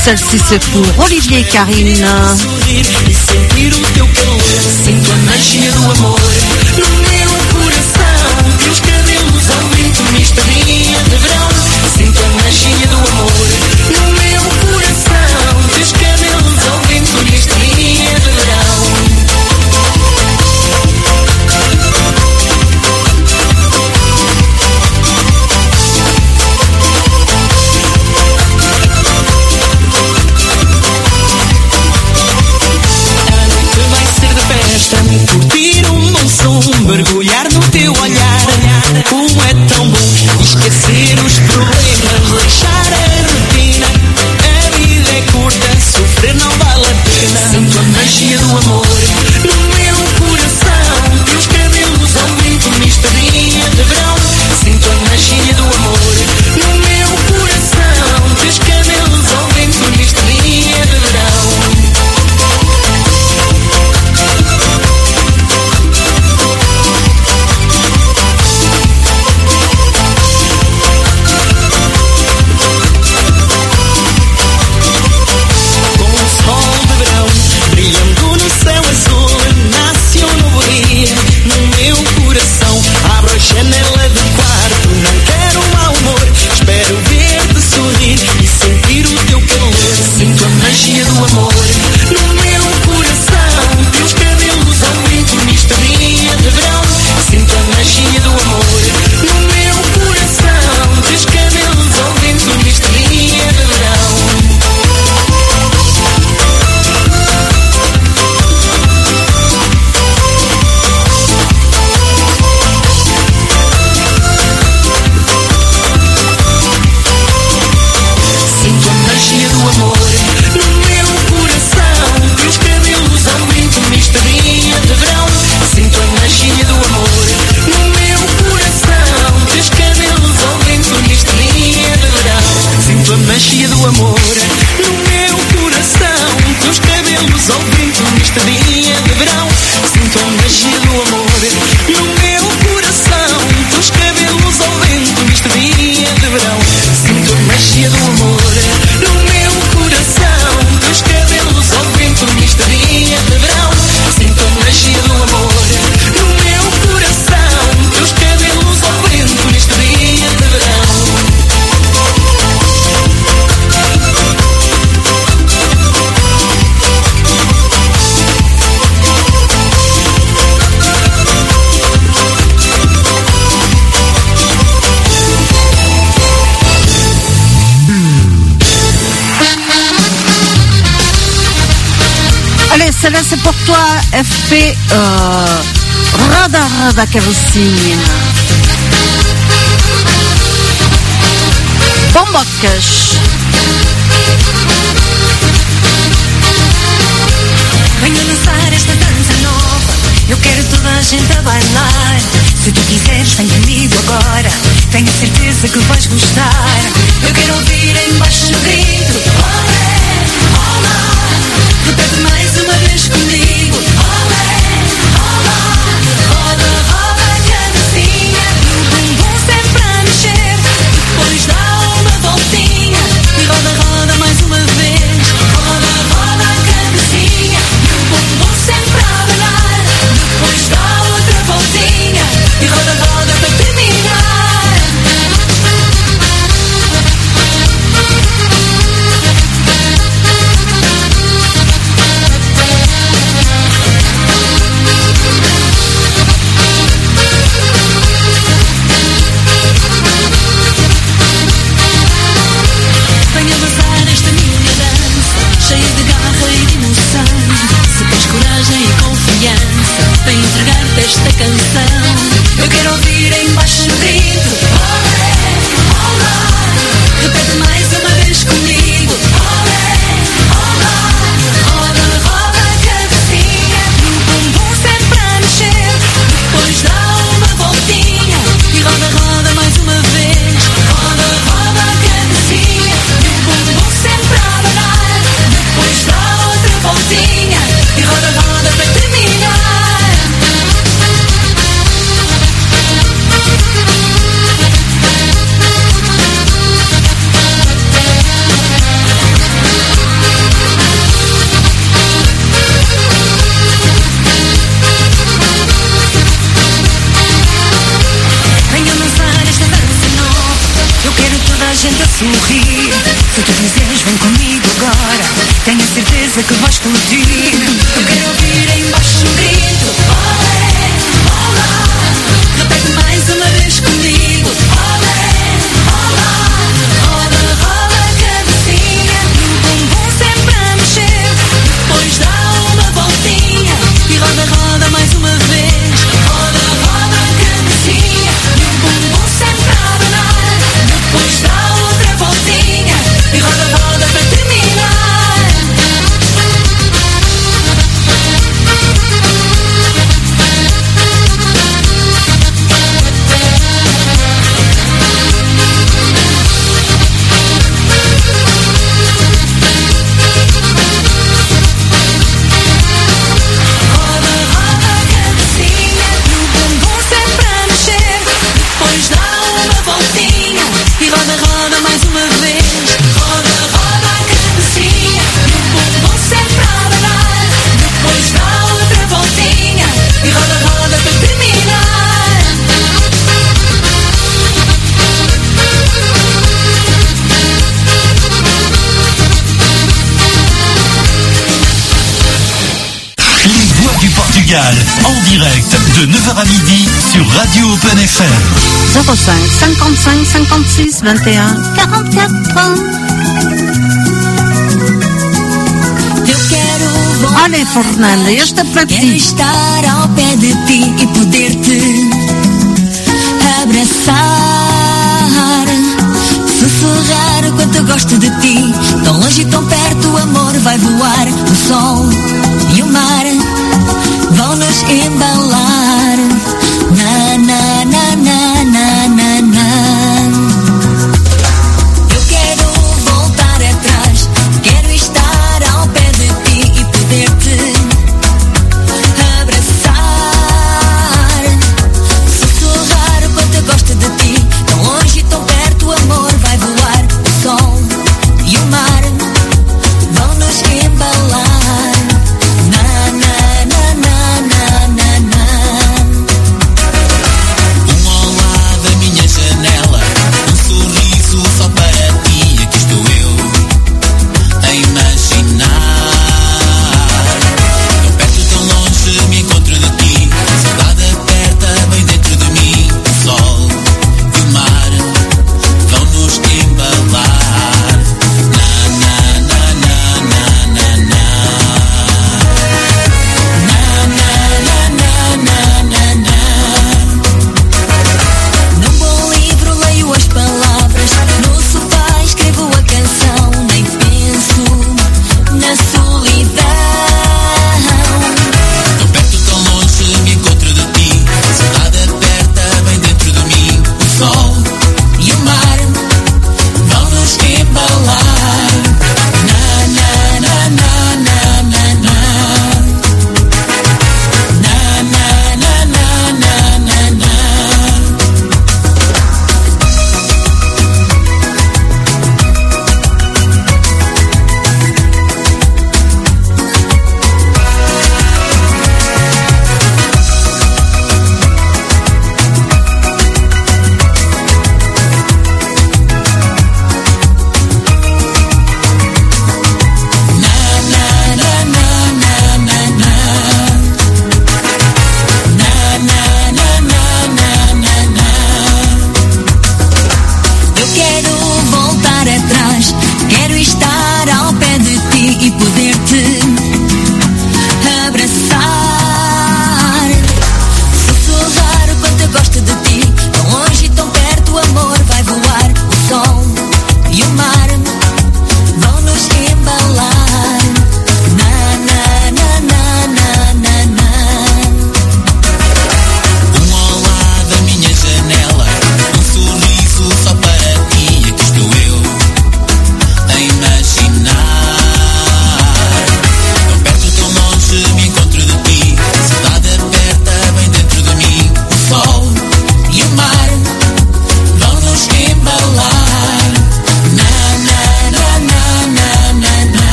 celle-ci c'est pour Olivier et Karine. Sorrir e sentir o teu calor. Sinto a magia do amor no meu coração. Teus cabelos ao vento nesta dia de verão. Sinto a magia do amor no meu coração. Teus cabelos ao vento nesta dia de verão. Curtir um bom som, mergulhar no teu olhar. Como é tão bom esquecer os problemas, deixar a rotina. A vida é curta, sofrer não vale a pena. Sinto a magia do amor no meu coração. Teus cabelos ao vento nesta dia de verão. Sinto a magia do amor no meu coração. Teus cabelos ao vento nesta dia de verão. Janela do quarto, não quero mau humor. Espero ver-te sorrir e sentir o teu calor. Sinto a magia do amor no meu coração. Teus cabelos ao vento nesta dia de verão. Sinto a magia do amor no meu coração. Teus cabelos ao vento nesta dia de verão. Magia do amor no meu coração. Teus cabelos ao vento neste dia de verão. Sinto a magia do amor no meu coração. Teus cabelos ao vento neste dia de verão. Sinto a magia do amor no meu coração. Teus cabelos ao vento neste dia de verão. Sinto a magia do amor no meu coração. Teus cabelos ao vento neste dia de verão. Allez, celle-là c'est pour toi, F P euh, Rada Rada Kerosene. Bombocas. Venho dançar esta dança nova. Eu quero toda a gente a bailar. Se tu quiseres, vem comigo agora. Tenho a certeza que vais gostar. Eu quero ouvir em baixo o grito. Olé, olá. Repete mais uma vez comigo. Olé, olá. Roda, roda a cabecinha. O bumbum sempre a mexer. Depois dá uma voltinha. E roda, roda mais uma vez. Roda, roda a cabecinha. O bumbum sempre a bailar. Depois dá outra voltinha. E roda, roda para terminar. gente a sorrir. Se tu quiseres, vem comigo agora. Tenho a certeza que vais explodir. Eu quero ouvir aí embaixo um grito. Olé, olá. Repete mais uma vez comigo. Olé, olá. Roda, roda a cabecinha. E o bumbum sempre a mexer. Depois dá uma voltinha. E roda, roda mais uma vez. Roda, roda a cabecinha. E o bumbum sempre a abanar. Depois dá outra voltinha. E roda, roda para terminar. En direct de neuf heures à midi sur Radio Open F M. zéro cinq cinquante-cinq cinquante-six vingt et un quarante-quatre. Eu quero voltar. Allez, Fernanda, este para Quero ti. estar ao pé de ti e poder-te abraçar, sussurrar o quanto eu gosto de ti. Tão longe e tão perto o amor vai voar. O sol e o mar vão nos embalar. Na, na, na, na, na, na, na. Eu quero voltar atrás. Quero estar ao pé de ti e poder-te abraçar, sussurrar o quanto eu gosto de ti. Tão longe e tão perto o amor vai voar. O sol e o mar vão nos embalar.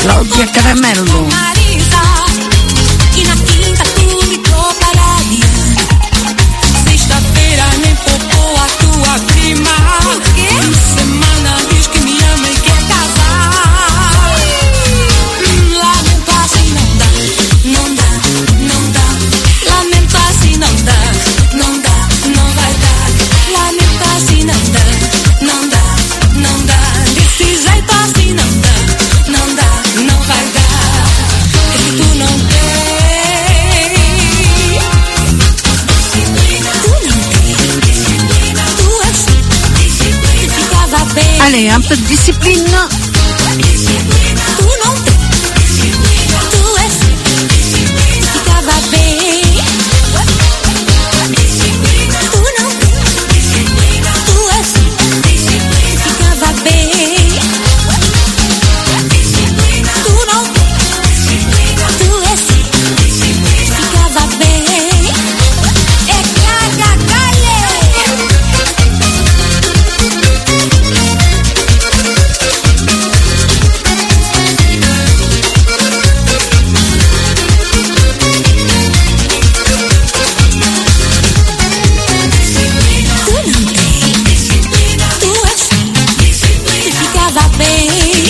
Claudia Caramello. Marisa, e na quinta tu ligou para a Diana. Sexta-feira nem poupou a tua prima. Por quê? Semana diz que me ama e quer casar. Hum, lamento assim não dá, não dá, não dá. Lamento assim não dá, não dá, não vai dar. Lamento assim não dá, não dá, não dá. Desse jeito assim não dá, não dá, não vai dar. É que tu não tem. Tu não tem. Tu és. Tu ficava bem. Allez, un peu de discipline. Tu não tem. Tu és. Tu ficava bem. Tu não tem. Tu és. Tu ficava bem. Tu não tem. Tu és. Tu ficava bem. É caga, galera. Tu não tem. Tu és. Tu ficava bem.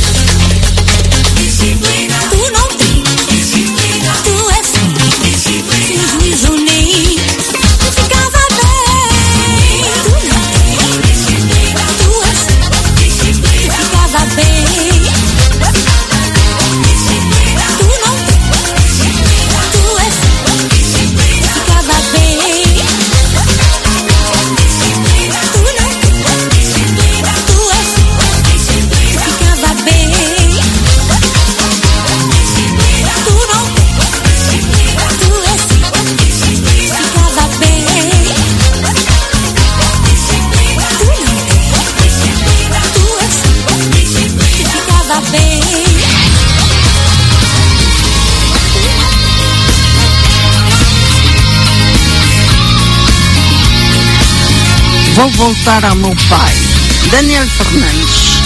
Tu não tem. Tu és. Sem juízo nem. Tu ficava bem. Tu não tem. Tu és. Tu ficava bem. Tu não tem. Tu és. Tu ficava bem. Tu não tem. Tu és. Tu ficava bem. Tu não tem. Tu és. Tu ficava bem. Tu não tem. Tu és. Tu ficava bem. Vou voltar ao meu pai. Daniel Fernandes.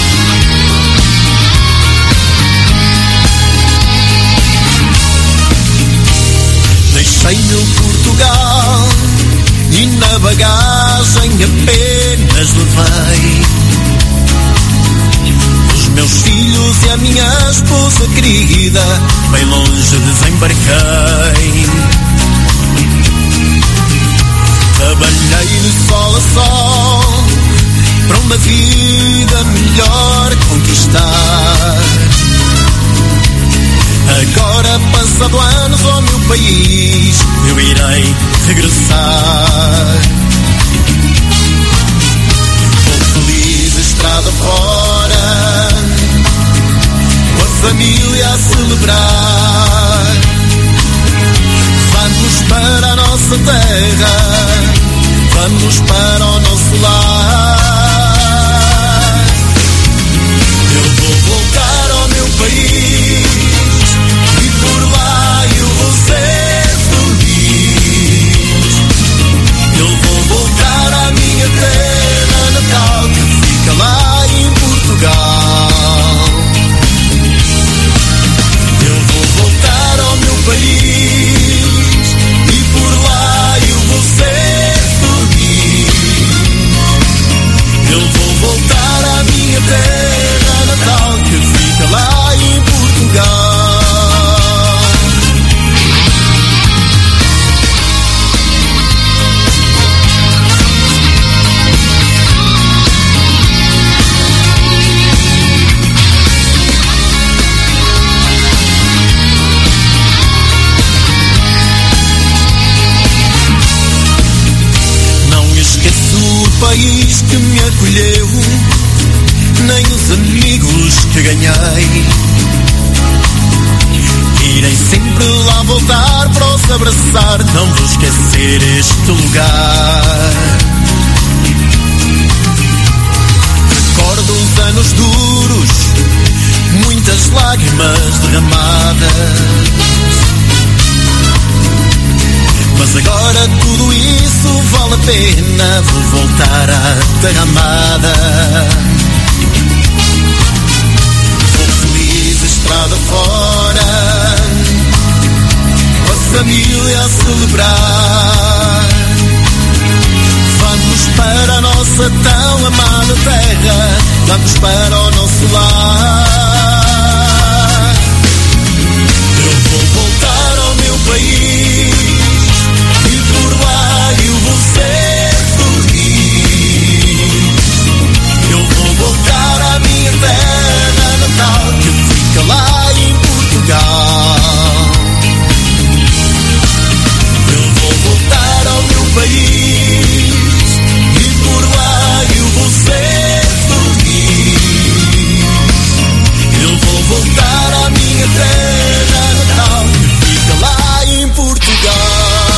Deixei meu Portugal e na bagagem apenas levei os meus filhos e a minha esposa querida. Bem longe desembarquei. Trabalhei de sol a sol para uma vida melhor conquistar. Agora, passado anos ao meu país, eu irei regressar. Vou feliz estrada fora, com a família a celebrar. Vamos para a nossa terra, vamos para o nosso lar. Eu vou voltar ao meu país e por lá eu vou ser feliz. Eu vou voltar à minha terra natal, que fica lá em Portugal. Eu vou voltar ao meu país e por lá eu vou ser feliz. Eu vou voltar à minha terra natal, que fica lá em Portugal. O país que me acolheu, nem os amigos que ganhei. Irei sempre lá voltar para os abraçar, não vou esquecer este lugar. Recordo os anos duros, muitas lágrimas derramadas. Mas agora tudo isso vale a pena, vou voltar à terra amada. Vou feliz vamos para o nosso lar. Eu vou voltar ao meu país e por lá eu vou ser feliz. Eu vou voltar à minha terra natal, que fica lá em Portugal. Eu vou voltar ao meu país e por lá eu vou ser feliz. Eu vou voltar à minha terra natal, que fica lá em Portugal.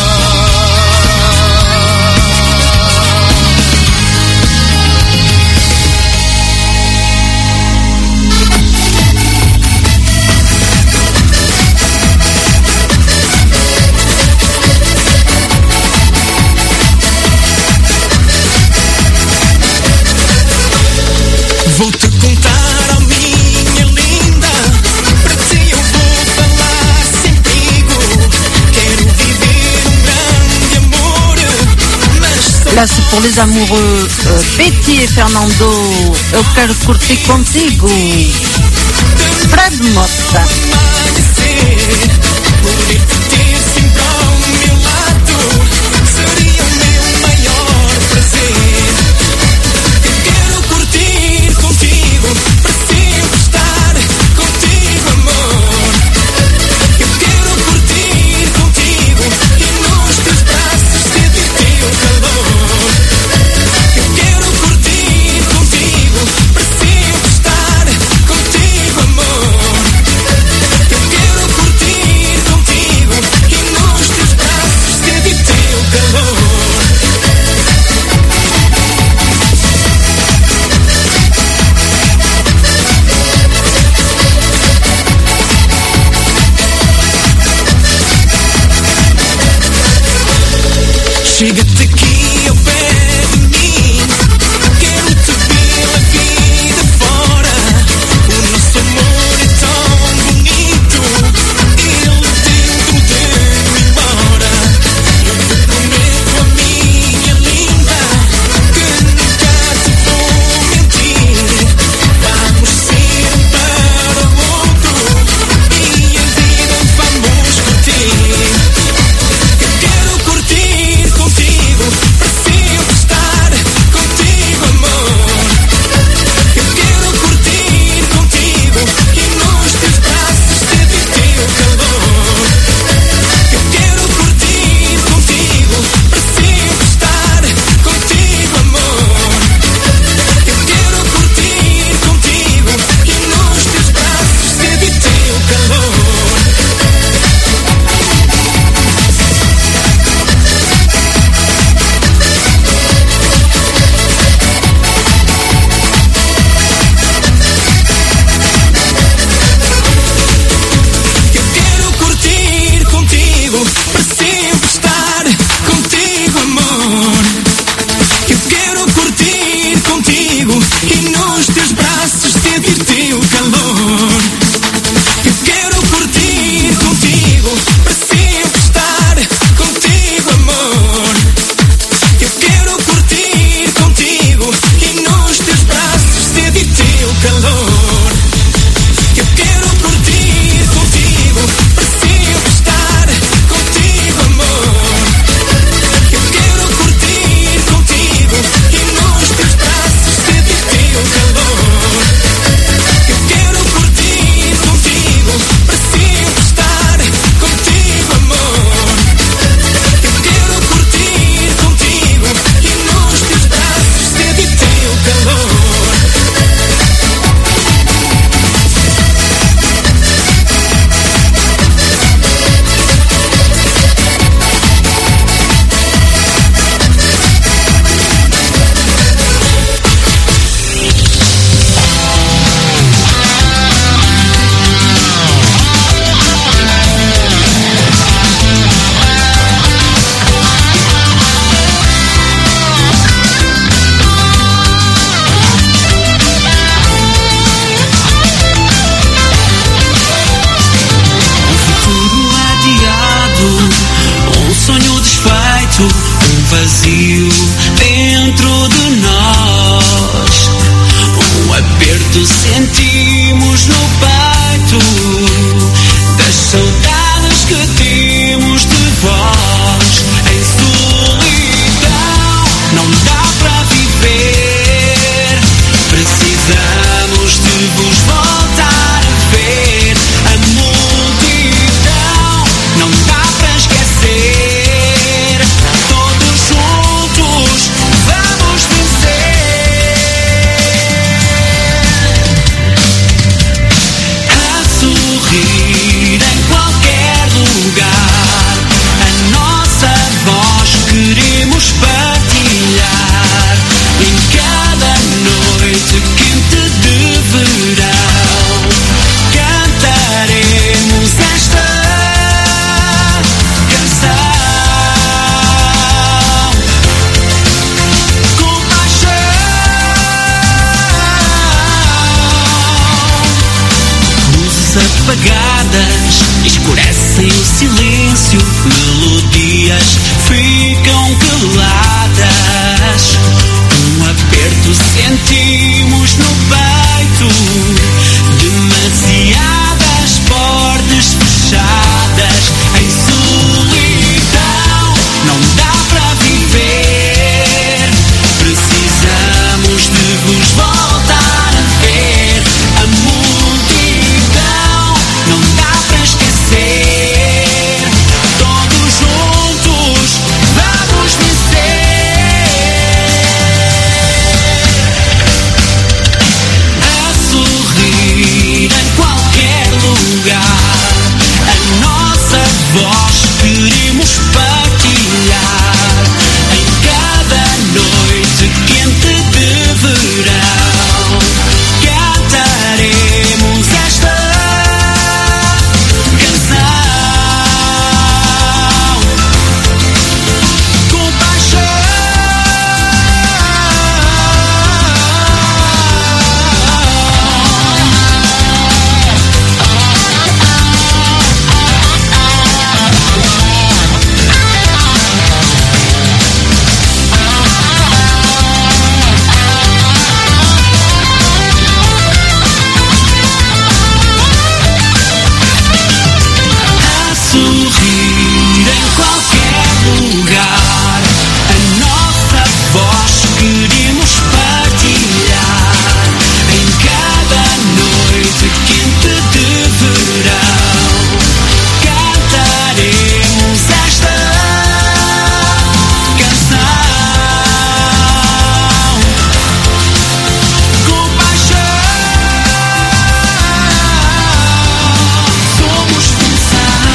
Vou-te contar, oh minha linda, para ti eu vou falar sem perigo. Quero viver um grande amor, mas só... Là, c'est pour les amoureux euh, Betty et Fernando. Eu quero curtir contigo. Fred Mota. amanhecer, poder te ter sempre ao meu lado, seria o meu maior prazer. Eu quero curtir contigo, para sempre estar contigo, amor. Eu quero curtir contigo e nos teus braços sentir teu calor. Eu quero curtir contigo, para sempre estar contigo, amor. Eu quero curtir contigo e nos teus braços sentir teu calor. Chega-te aqui ao pé de mim, quero-te ver a vida fora. O nosso amor é tão bonito, ele dentro de mim mora. Eu te prometo, a minha linda, que nunca te vou mentir. Vamos ser um para o outro e a vida vamos curtir. Eu quero curtir contigo, para sempre estar contigo, amor. Eu quero curtir contigo e nos teus braços sentir teu calor. Eu quero curtir contigo, para sempre estar contigo, amor. Eu quero curtir contigo e nos teus braços sentir teu calor. Eu quero curtir contigo, para sempre estar contigo, amor. Eu quero curtir contigo e nos teus braços sentir teu calor. Eu quero curtir contigo, para sempre estar contigo, amor. Eu quero curtir contigo e nos teus braços sentir teu calor. Eu quero curtir contigo, para sempre estar contigo, amor. Eu quero curtir contigo e nos teus braços sentir teu calor. Eu quero curtir contigo, para sempre estar contigo, amor. Eu quero curtir contigo e nos teus braços sentir teu calor. Um futuro adiado, um sonho desfeito, um vazio dentro de nós. Um aperto sentimos no peito das saudades que temos de vós. Em solidão não dá para viver, precisamos de vos voltar a ver. A multidão não dá para esquecer, todos juntos vamos vencer. A sorrir em qualquer lugar, a nossa voz queremos partilhar. Em cada noite quente de verão, cantaremos esta canção com paixão. Luzes apagadas escurecem o silêncio, melodias ficam caladas. Um aperto sentimos no peito, demasiadas portas fechadas. Em solidão não dá para viver, precisamos de vos voltar a ver. A multidão não dá para esquecer, todos juntos vamos vencer. A sorrir em qualquer lugar, a nossa voz queremos partilhar. Em cada noite quente de verão, cantaremos esta canção com paixão. A sorrir em qualquer lugar, a nossa voz queremos partilhar. Em cada noite quente de verão, cantaremos esta canção com paixão. Somos função.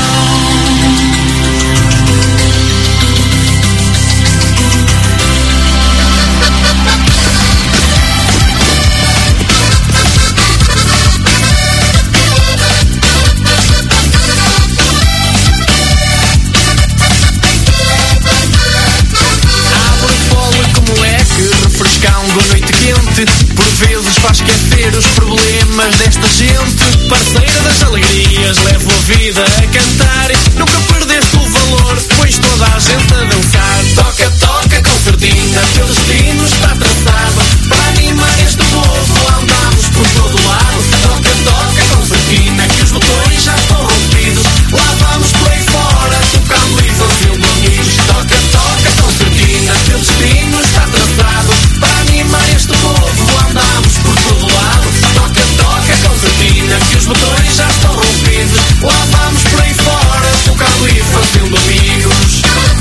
Abre o fole como é que refrescando a noite quente por vezes faz esquecer os problemas desta gente. Parceira das alegrias, levo a vida a cantar. Nunca perdeste o valor, pões toda a gente a dançar. Toca, toca, concertina, teu destino está traçado. Para animar este povo andamos por todo lado. Toca, toca, concertina, que os botões já estão rompidos. Lá vamos por aí fora, tocando e fazendo amigos. Toca, toca, concertina, teu destino está traçado. Para animar este povo andamos por todo lado. Toca, toca, concertina, que os botões já estão rompidos. Lá vamos por aí fora, tocando e fazendo amigos.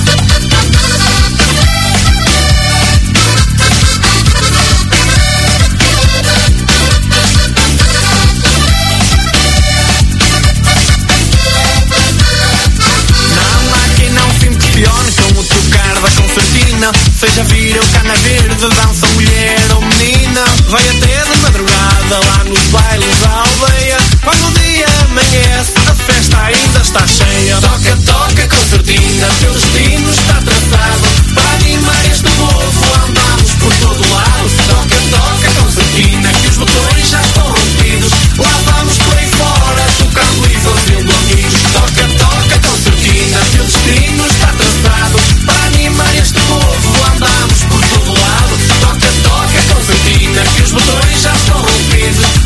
Não há quem não se impressione com o tocar da concertina. Seja vir ou cana verde, dança mulher ou menina. Vai até de madrugada lá nos bailes da aldeia. Quando o dia amanhece, a festa ainda está cheia. Toca, toca, concertina, teu destino está traçado. Para animar este povo andamos por todo lado. Toca, toca, concertina, que os botões já estão rompidos. Lá vamos por aí fora, tocando e fazendo amigos. Toca, toca, concertina, teu destino está traçado. Para animar este povo andamos por todo lado. Toca, toca, concertina, que os botões já estão rompidos.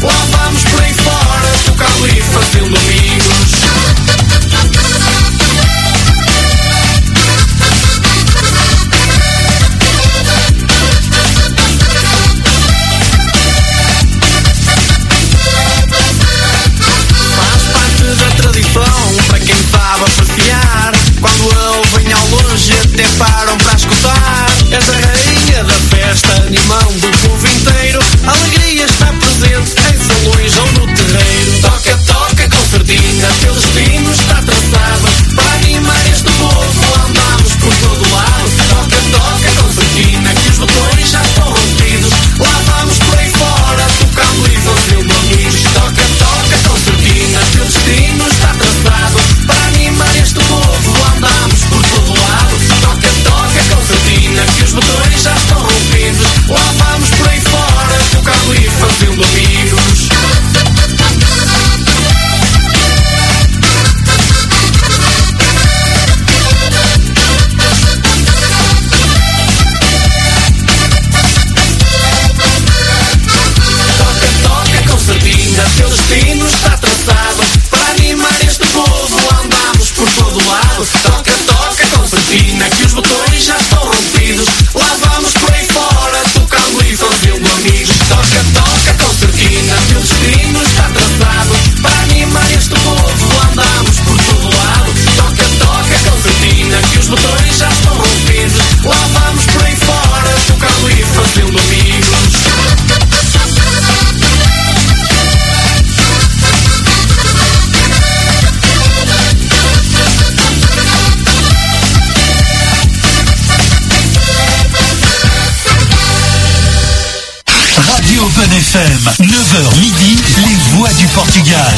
F M, neuf heures midi, les voix du Portugal.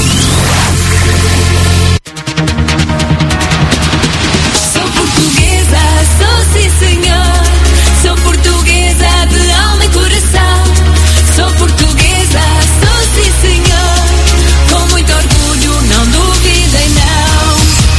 Sou portuguesa, sou sim senhor. Sou portuguesa de alma e coração. Sou portuguesa, sou sim senhor. Com muito orgulho, não duvidem não.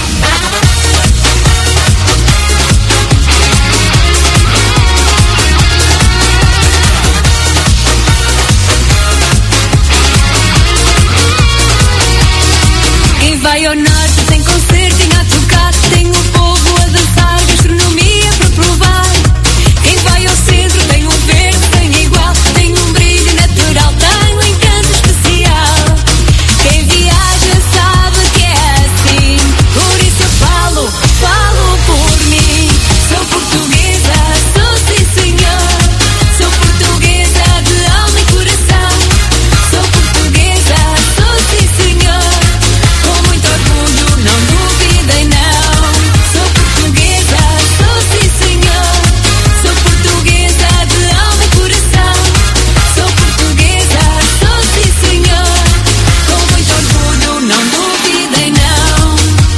Quem vai ao norte tem concerto a tocar. Tem o povo a dançar, gastronomia para provar. Quem vai ao centro tem um verde sem igual. Tem um brilho natural, tem um encanto especial. Quem viaja sabe que é assim. Por isso eu falo, falo por mim. Sou portuguesa, sou sim senhor. Sou portuguesa de alma e coração. Sou portuguesa, sou sim senhor. Com muito orgulho, não duvidem não. Sou portuguesa, sou sim senhor. Sou portuguesa de alma e coração. Sou portuguesa, sou sim senhor. Com muito orgulho, não duvidem não.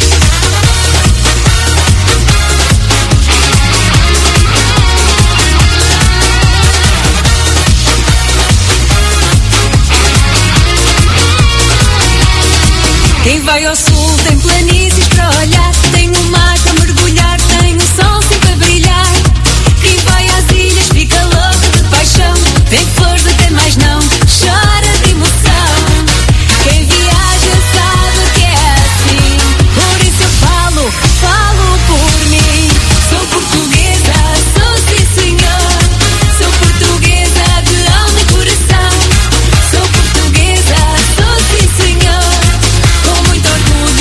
Quem vai ao sul tem planícies para olhar. Tem o mar para mergulhar. Tem o sol sempre a brilhar. Quem vai às ilhas fica louco de paixão. Tem flores até mais não, chora de emoção. Quem viaja sabe que é assim. Por isso eu falo, falo por mim. Sou portuguesa, sou sim senhor. Sou portuguesa de alma e coração. Sou portuguesa, sou sim senhor. Com muito orgulho,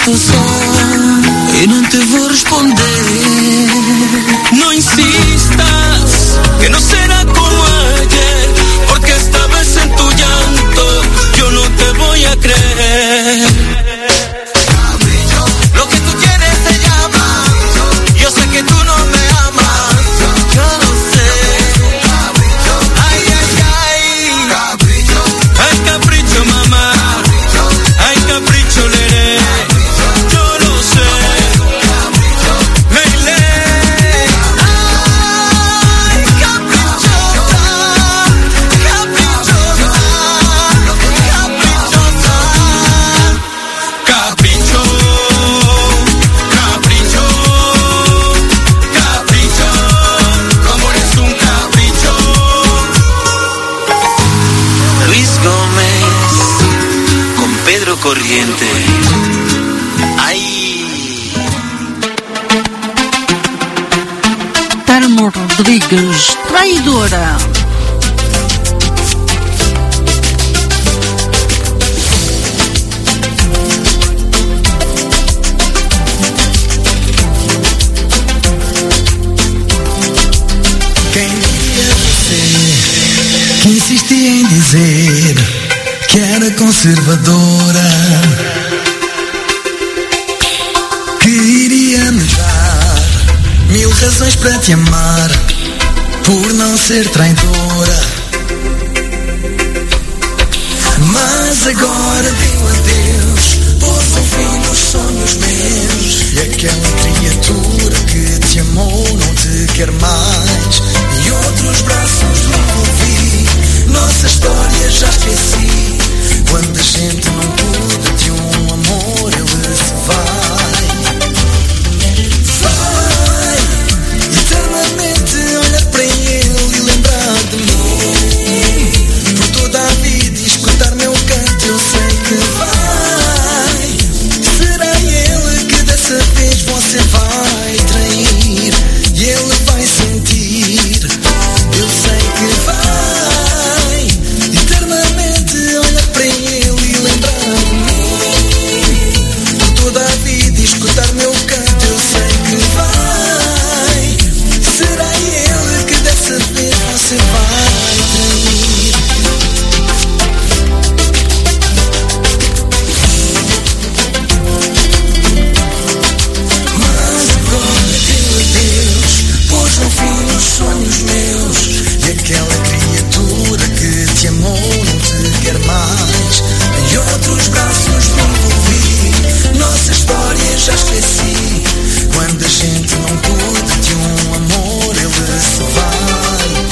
estou só e não te vou responder. No insistas, que no será como ayer, porque esta vez en tu llanto yo no te voy a creer. Lo que tú quieres se llama, yo sé que tú no me amas, yo no sé. Ay, ay, ay, capricho, ay capricho mamá, ay capricho leré, yo no sé. Lele, ay, caprichosa, caprichosa, caprichosa. capricho, capricho, capricho, como eres un capricho. Luis Gómez con Pedro Corriente. Ay. Telmo Rodrigues, traidora. Quem diria você que insistia em dizer que era conservadora, que iria me dar mil razões para te amar, por não ser traidora. Mas agora deu adeus, pôs um fim nos sonhos meus, e aquela criatura que te amou não te quer mais. Em outros braços me envolvi, nossa história já esqueci. Quando a gente não cuida de um amor, ele se vai. Vai eternamente olhar para ele e lembrar de mim. Por toda a vida escutar meu canto, eu sei que vai. Será ele que dessa vez você vai trair, e ele vai sentir. Eu sei que vai eternamente olhar para ele e lembrar de mim. Por toda a vida escutar meu canto, eu sei que vai. Será ele que dessa vez você vai trair. Mas agora deu adeus, pôs um fim nos sonhos meus, e aquela criatura que te amou não te quer mais. Em outros braços me envolvi, nossa história já esqueci. Quando a gente não cuida de um amor, ele se vai.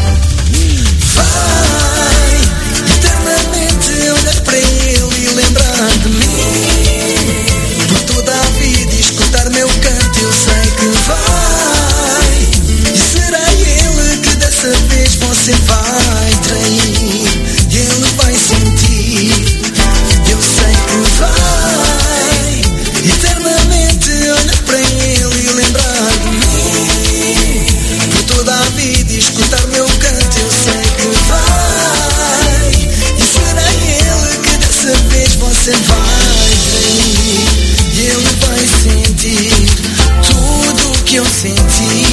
Vai eternamente olhar para ele e lembrar de mim. Por toda a vida escutar meu canto, eu sei que vai. E será ele que dessa vez você vai trair, e ele vai sentir. Eu sei que vai eternamente olhar para ele e lembrar de mim. Por toda a vida escutar meu canto, eu sei que vai. E será ele que dessa vez você vai trair, e ele vai sentir tudo o que eu senti.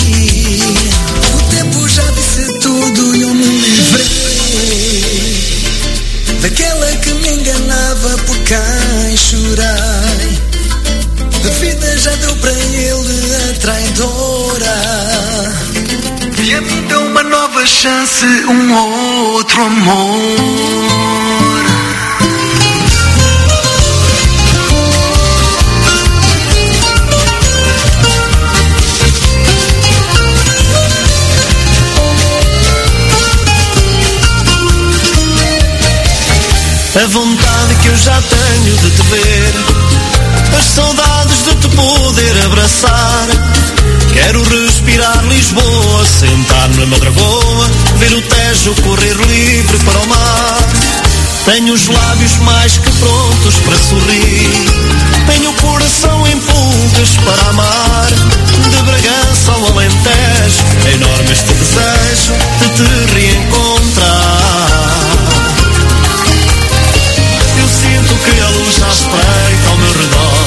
O tempo já disse tudo e eu me livrei daquela que me enganava, por quem chorei. A vida já deu para ele a traidora, e a mim deu uma nova chance, um outro amor. A vontade que eu já tenho de te ver, as saudades de te poder abraçar. Quero respirar Lisboa, sentar-me na Madragoa, ver o Tejo correr livre para o mar. Tenho os lábios mais que prontos para sorrir, tenho o coração em pulgas para amar. De Bragança ao Alentejo, é enorme este desejo de te reencontrar. Eu sinto que a luz já espreita ao meu redor,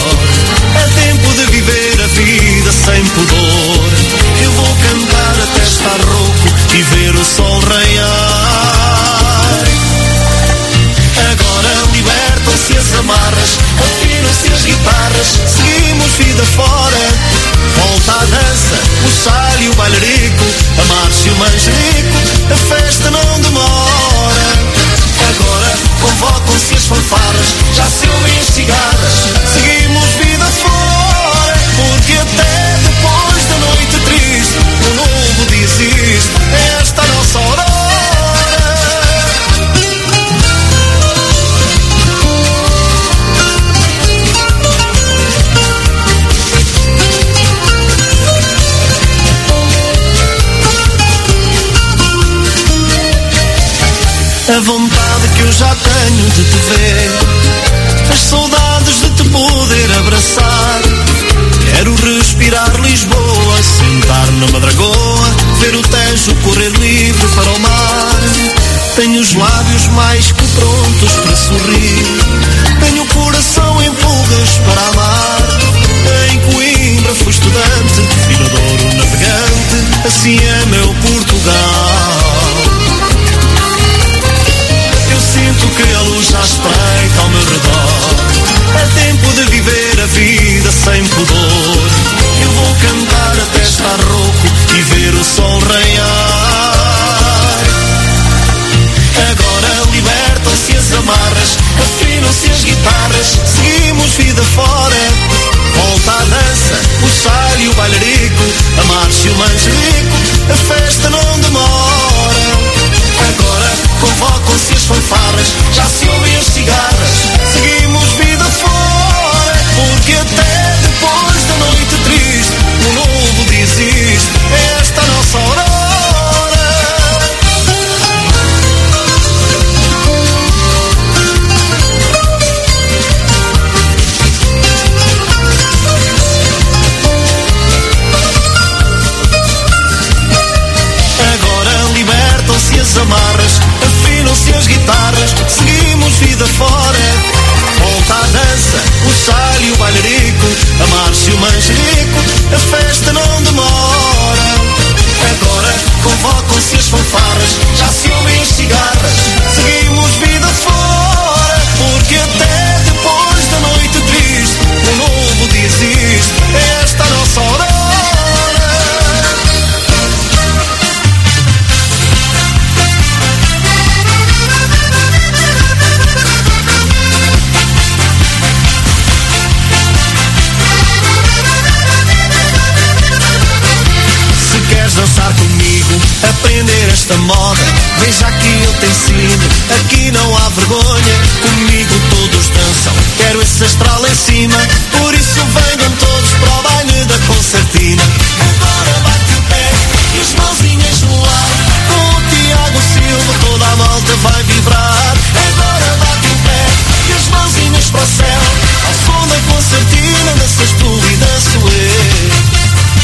A vontade que eu já tenho de te ver, as saudades de te poder abraçar. Quero respirar Lisboa, sentar na Madragoa, ver o Tejo correr livre para o mar. Tenho os lábios mais que prontos para sorrir, tenho o coração em pulgas para amar. Em Coimbra fui estudante, Vila Douro navegante, assim é meu Portugal. Eu sinto que a luz já espreita ao meu redor, é tempo de viver a vida sem pudor. Eu vou cantar até estar rouco e ver o sol raiar. Agora libertam-se as amarras, afinam-se as guitarras, seguimos vida fora. Volta a dança, o saio e o bailarico, a marcha e o manjerico, a festa não demora. Agora convocam-se as fanfarras, já se ouvem as cigarras, seguimos vida fora. Porque até depois da noite triste, o novo desiste, é esta a nossa aurora. Libertam-se as amarras, afinam-se as guitarras, seguimos vida fora. Volta a dança, o saio e o bailarico, a marcha e o manjerico, a festa não demora. Agora convocam-se as fanfarras, já se ouvem as cigarras, seguimos vida fora. Porque até depois da noite triste, o novo desiste, é esta a nossa aurora. Dançar comigo, aprender esta moda, veja aqui eu te ensino, aqui não há vergonha, comigo todos dançam, quero esse astral em cima, por isso venham todos para o baile da concertina. Agora bate o pé e as mãozinhas no ar, com o Tiago Silva toda a malta vai vibrar. Agora bate o pé e as mãozinhas para o céu, ao som da concertina, danças tu e danço eu.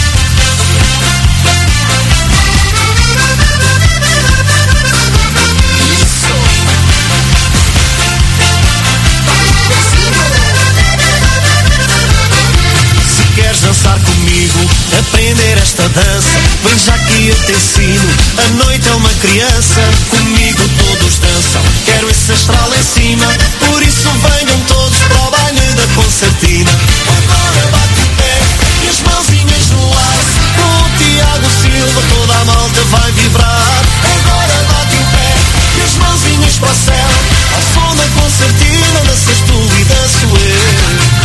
Queres dançar comigo, aprender esta dança, vem já que eu te ensino, a noite é uma criança, comigo todos dançam, quero esse astral em cima, por isso venham todos para o baile da concertina. Agora bate o pé e as mãozinhas no ar, com o Tiago Silva toda a malta vai vibrar. Agora bate o pé e as mãozinhas para o céu, ao som da concertina, danças tu e danço eu.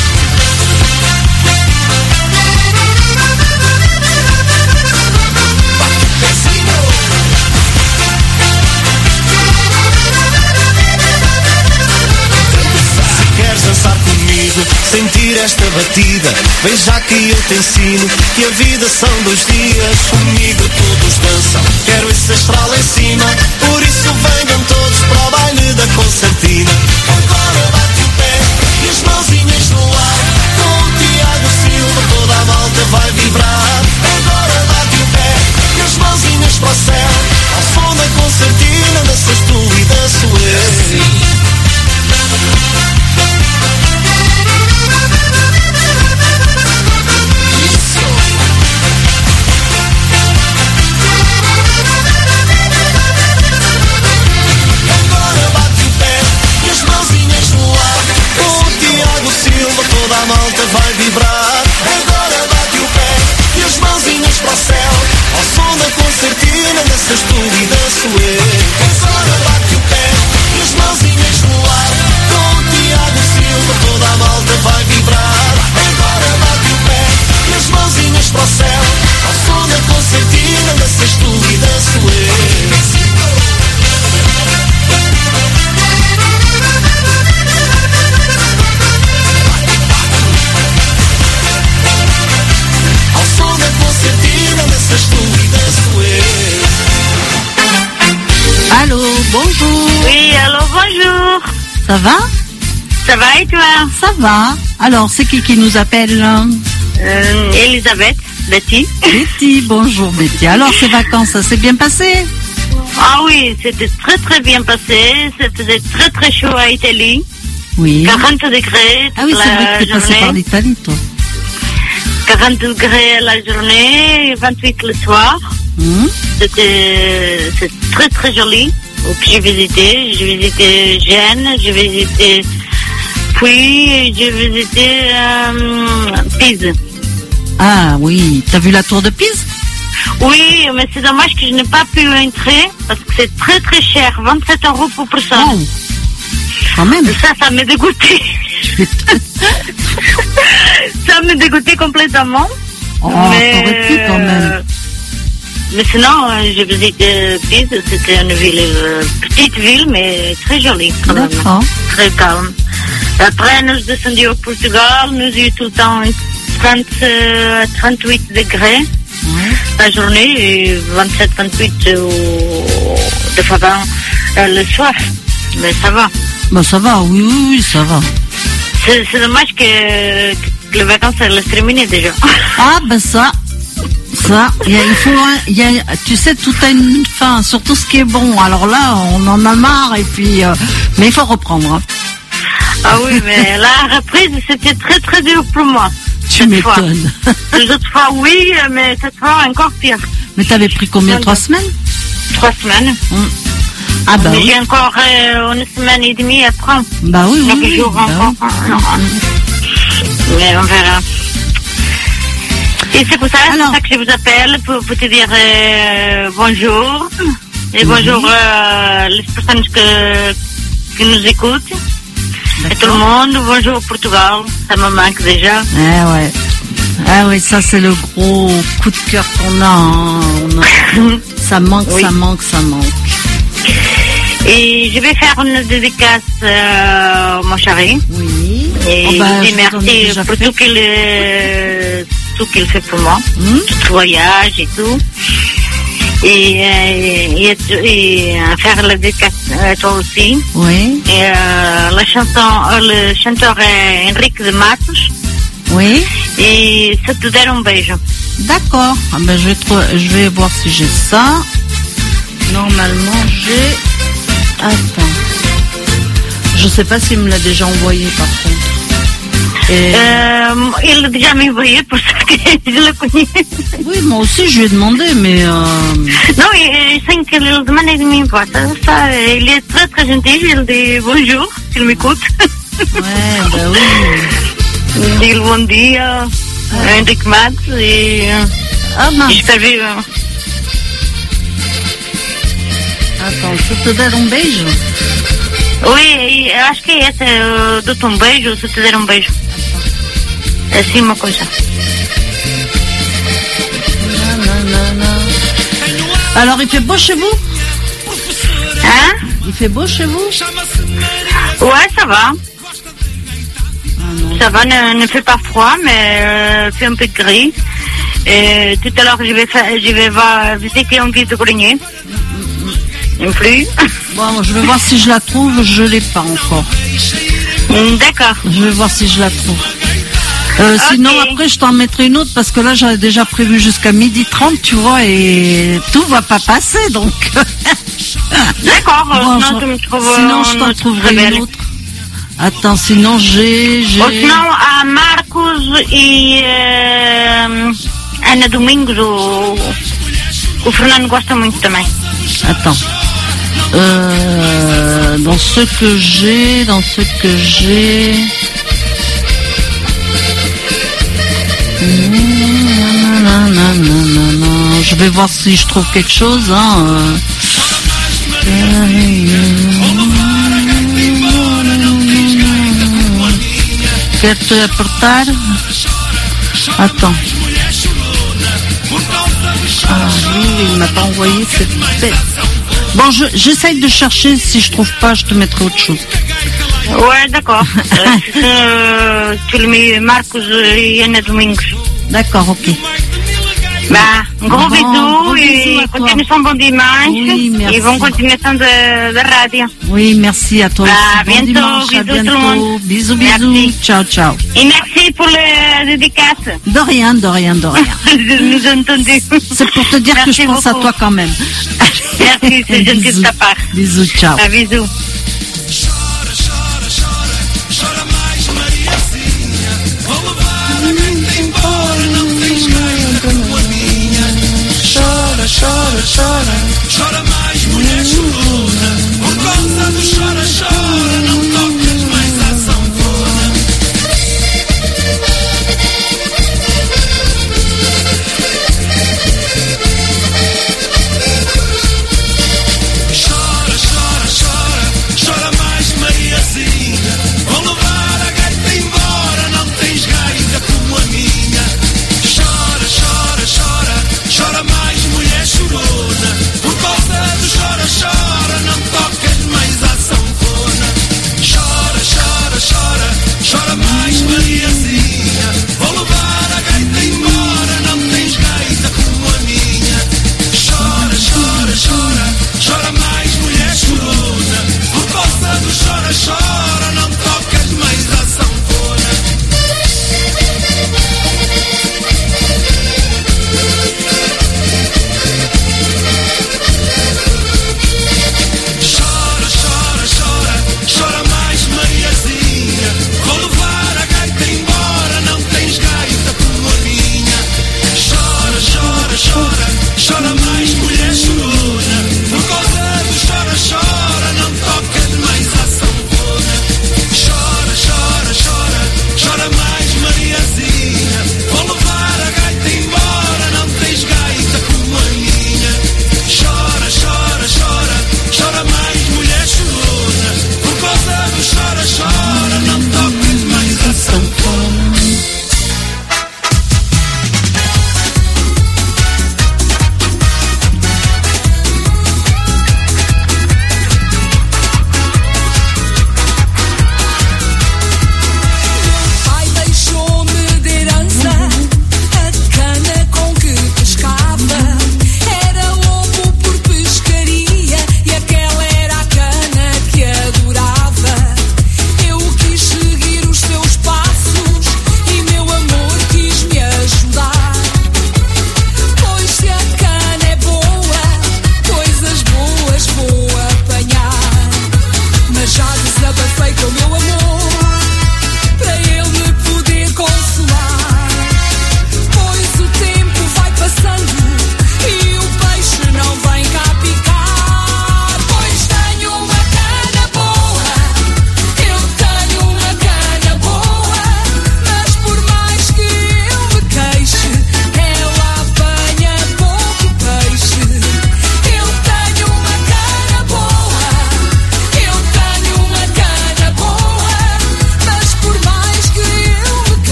Dançar comigo, sentir esta batida, vem já que eu te ensino, que a vida são dois dias, comigo todos dançam, quero esse astral em cima, por isso venham todos para o baile da concertina. Agora bate o pé e as mãozinhas no ar, com o Tiago Silva toda a malta vai vibrar. Agora bate o pé e as mãozinhas para o céu, ao som da concertina, danças tu e danço eu. allô, bonjour. Oui, allô, bonjour. Ça va? Ça va et toi? Ça va. Alors, c'est qui qui nous appelle? euh, Elisabeth, Betty. Betty, bonjour Betty. Alors, ces vacances, ça s'est bien passé? Ah oui, c'était très très bien passé. C'était très très chaud à Italie. Oui. quarante degrés. Ah oui, c'est vrai que tu es passé par l'Italie, toi. quarante degrés la journée, vingt-huit le soir. Mmh. C'était c'est très très joli. Donc, j'ai visité, j'ai visité Gênes, j'ai visité Puis j'ai visité euh, Pise. Ah oui, t'as vu la tour de Pise? Oui, mais c'est dommage que je n'ai pas pu entrer parce que c'est très très cher, vingt-sept euros pour personne. Oh. Quand même. Ça, ça m'a dégoûté. Ça m'a dégoûté complètement. Oh, mais, t'aurais pu quand même. Euh, mais sinon, euh, j'ai visité Pise, c'était une ville, euh, petite ville, mais très jolie quand même. D'accord. Très calme. Après, nous descendions au Portugal, nous avons tout le temps trente, euh, trente-huit degrés Ouais. la journée et vingt-sept vingt-huit euh, de fois euh, le soir. Mais ça va. Bah ça va, oui, oui, oui, ça va. C'est, c'est dommage que, que les vacances elles se terminent déjà. Ah ben ça, ça, il y a, il faut, un- il y a, tu sais, tout a une fin, surtout ce qui est bon. Alors là, on en a marre et puis, euh, mais il faut reprendre. Hein. Ah oui, mais la reprise c'était très très dur pour moi. Tu cette fois. m'étonnes. Les autres fois oui, mais cette fois encore pire. Mais t'avais pris combien? Trois semaines? Trois semaines. Hum. Ah bah mais oui. j'ai encore euh, une semaine et demie après. Bah oui, oui, Donc oui, jours bah encore. oui. Non. Mais on verra. Et c'est pour ça, c'est Alors. ça que je vous appelle, pour, pour te dire euh, bonjour. Et bonjour euh, les personnes que, qui nous écoutent. Et tout le monde, bonjour Portugal. Ça me manque déjà. Ah ouais. Ah oui, ça c'est le gros coup de cœur qu'on a. Hein. On a- Ça manque, Oui. ça manque, ça manque. Et je vais faire une dédicace euh, mon chéri. Oui. Et Oh bah, je je dis vous en ai merci déjà pour fait. tout qu'il euh, tout qu'il fait pour moi. Hum. Tout le voyage et tout. Et, euh, et, et, euh, faire la dédicace à toi aussi. Oui. Et euh, la chanson, euh, le chanteur est Henrique de Matos. Oui. Et se te der um beijo. D'accord. Ah ben, je, vais trou- je vais voir si j'ai ça. Normalement, j'ai... Attends. Je sais pas s'il me l'a déjà envoyé, par contre. Et... Euh, il a déjà m'envoyé pour ça que je le connais. Oui, moi aussi, je lui ai demandé, mais... Euh... Non, il sait qu'il demande de m'envoyer. Ça, il est très très gentil. Il dit bonjour, s'il m'écoute. Ouais, bah oui. Il dit bon dia, Henrique Matos. Et Ah mince. j'espère vivre. Attends, se te der um beijo? Oui, eu acho que esse é o do um beijo, se te der um beijo. É assim uma coisa. Alors, il fait beau chez vous? Hein? Il fait beau chez vous? Ouais, ça va. Ah non. Ça va, ne, ne fait pas froid, mais euh, fait un peu gris. Et tout à l'heure, je vais faire, je vais voir, visiter un guide de grenier. Non plus. Bon, je vais voir si je la trouve. Je l'ai pas encore. D'accord. Je vais voir si je la trouve. Euh, Ok. Sinon, après, je t'en mettrai une autre parce que là, j'avais déjà prévu jusqu'à midi trente, tu vois, et tout va pas passer, donc. D'accord. Bon, sinon, je- tu me trouves sinon, je une t'en autre trouverai belle. une autre. Attends, sinon, j'ai... j'ai... Ou sinon, a Marcos e eh, Ana Domingos, o, o Fernando gosta muito também. Attends. Euh, dans ce que j'ai, dans ce que j'ai... Nananana. Je vais voir si je trouve quelque chose. Hein. Quer-te apertar? Attends. Ah oui, il m'a pas envoyé cette bête. Bon, je- j'essaye de chercher. Si je trouve pas, je te mettrai autre chose. Ouais, d'accord. euh, tu le mets Marcos e Ana Domingos. D'accord, ok. Bah, um gros Bon, bisou gros bisous e à toi. continuação bom dimanche. Oui, merci. E bom continuação da, da rádio. Oui, merci à toi Ah, aussi. Bon bientôt, dimanche, à bisous tout le bientôt. monde. Bisous, Merci. bisous. Ciao, ciao. E merci pour la dédicace. De rien, de rien, de rien. Je nous ai entendu. C'est pour te dire Merci que je pense beaucoup. à toi quand même. Merci, c'est gentil de Bisous. ta part. Bisous, ciao. Ah, bisous. Chora, chora, chora, chora mais Mariazinha. Vou levar a gaita embora, não tens gaita como a minha. Chora, chora, chora, chora mais mulher chorona. Por causa do chora, chora, não tocas mais a sanfona. Chora, chora, chora, chora mais Mariazinha. Vou levar a gaita embora, não tens gaita como a minha. Chora, chora, chora, chora mais mulher chorona. Por causa do chora, chora,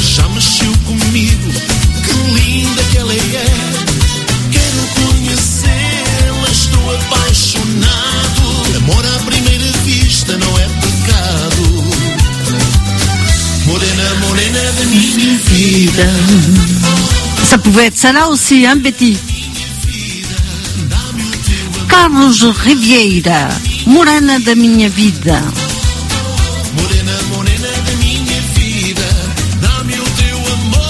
já mexeu comigo. Que linda que ela é, quero conhecê-la, estou apaixonado. Amor à primeira vista não é pecado. Morena, morena da minha vida. Ça pouvait être ça là aussi, hein, Betty? Carlos Riviera, Morena da minha vida. Morena, morena da minha vida, dá-me o teu amor.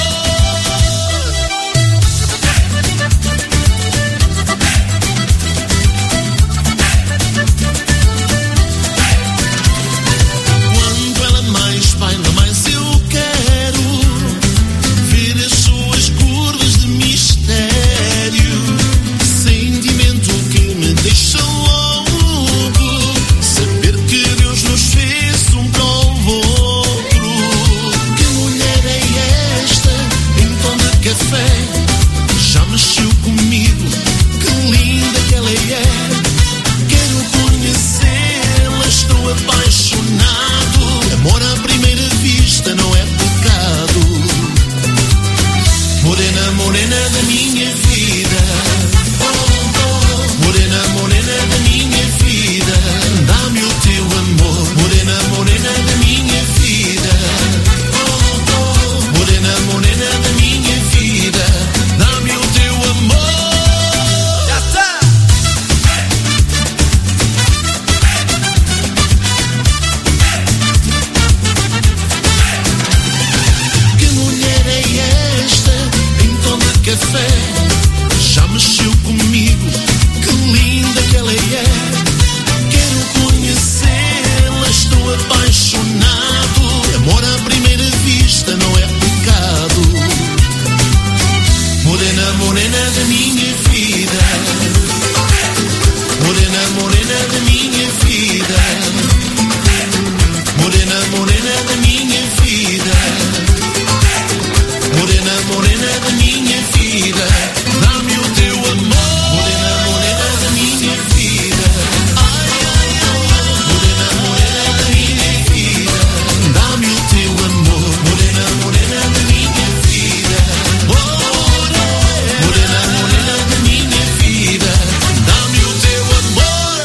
Quando ela mais baila, mais eu quero ver as suas curvas de mistério. Sentimento que me deixa louco, saber que Deus nos fez um para o outro. Que mulher é esta em tom de café? Já mexeu comigo, que linda que ela é. Quero conhecê-la, estou apaixonado. Amor à primeira vista não é pecado. Morena, morena da minha vida. Morena, morena da minha vida, dá-me o teu amor. Morena, morena da minha vida. Morena, morena da minha vida, dá-me o teu amor. Já está! Que mulher é esta em tom de café? Já mexeu comigo, que linda que ela é. Quero conhecê-la, estou apaixonado. Amor à primeira vista não é pecado. Morena, morena da minha vida. Morena, morena da minha vida. Morena, morena da minha vida. Morena, morena da minha vida, dá-me o teu amor. Morena, morena da minha vida. Ai, ai, ai. Morena, morena da minha vida, dá-me o teu amor. Morena, morena da minha vida. Oh, morena, morena da minha vida, dá-me o teu amor.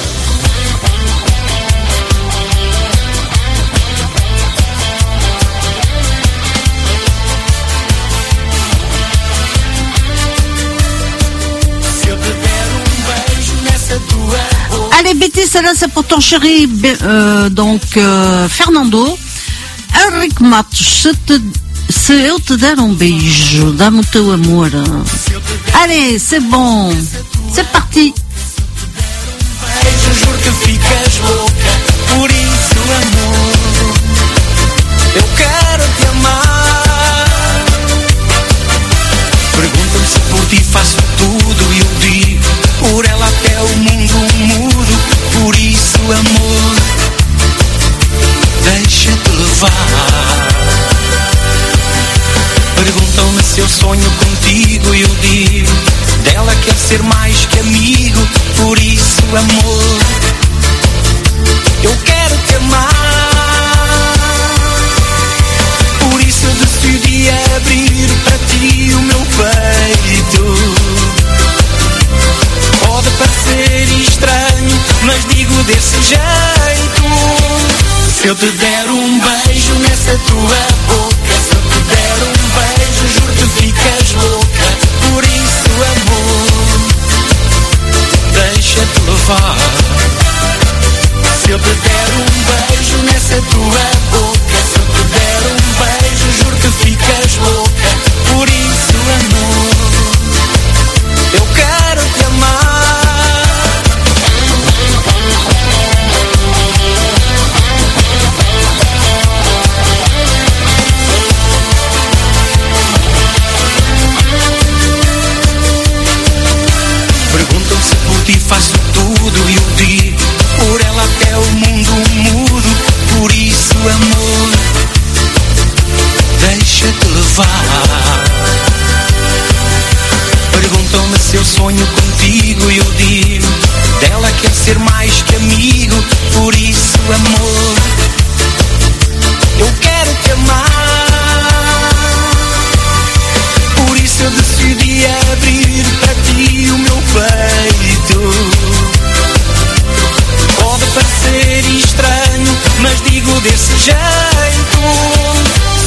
Se eu te der um beijo nessa tua boca. Allez, Betty, celle-là, c'est pour ton chéri, Be- euh, donc, euh, Fernando. Henrique Matos, se, te, se eu te der um beijo, dá-me o teu amor. Allez, c'est bon. C'est parti. Beijo, juro que ficas louca. Por isso, amor, eu quero te amar. Perguntam-me se por ti faço tudo e eu digo, por ela até o mundo mudo. Por isso, amor, deixa-te levar. Perguntam-me se eu sonho contigo e eu digo, dela quero ser mais que amigo. Por isso, amor, eu quero te amar. Por isso eu decidi abrir para ti o meu peito. Pode parecer estranho, mas digo desse jeito. Se eu te der um beijo nessa tua boca, se eu te der um beijo, juro que ficas louca. Por isso, amor, deixa-te levar. Se eu te der um beijo nessa tua boca, se eu te der um beijo, juro que ficas louca. Por isso, amor, eu quero te amar. Perguntam se por ti faço tudo e eu digo, por ela até o mundo mudo. Por isso, amor, deixa-te levar. Perguntam-me se eu sonho contigo e eu digo, dela quero ser mais que amigo. Por isso, amor, eu quero te amar.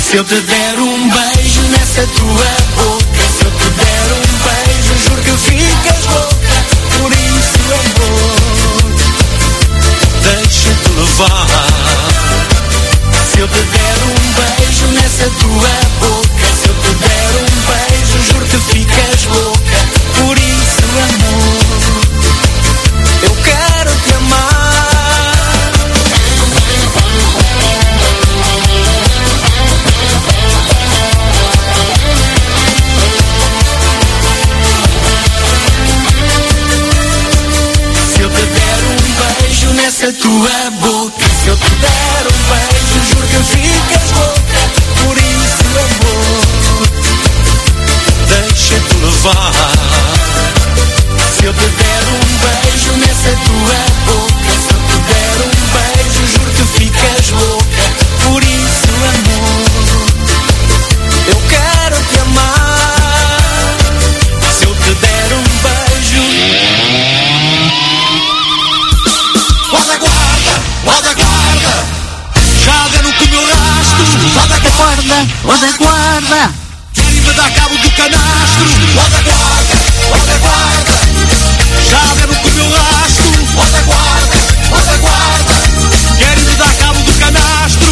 Se eu te der um beijo nessa tua boca, se eu te der um beijo, juro que ficas louca. Por isso, amor, deixa-te levar. Se eu te der um beijo nessa tua boca, se eu te der um beijo, juro que ficas louca. Por isso, amor, eu quero te amar. Se eu te der um beijo nessa tua boca, se eu te der um beijo, juro que ficas louca. Por isso, amor, deixa-te levar. Se eu te der um beijo nessa tua boca, se eu te der um beijo, juro que ficas louca. Por isso, amor, eu quero te amar. Se eu te der um beijo, guarda, guarda, guarda, guarda, já deram com o meu rastro. Guarda, guarda, guarda, guarda. Querem-me dar cabo do canastro. Guarda, guarda, guarda, guarda, já deram com o meu rastro. Guarda, guarda, guarda, guarda, querem-me dar cabo do canastro.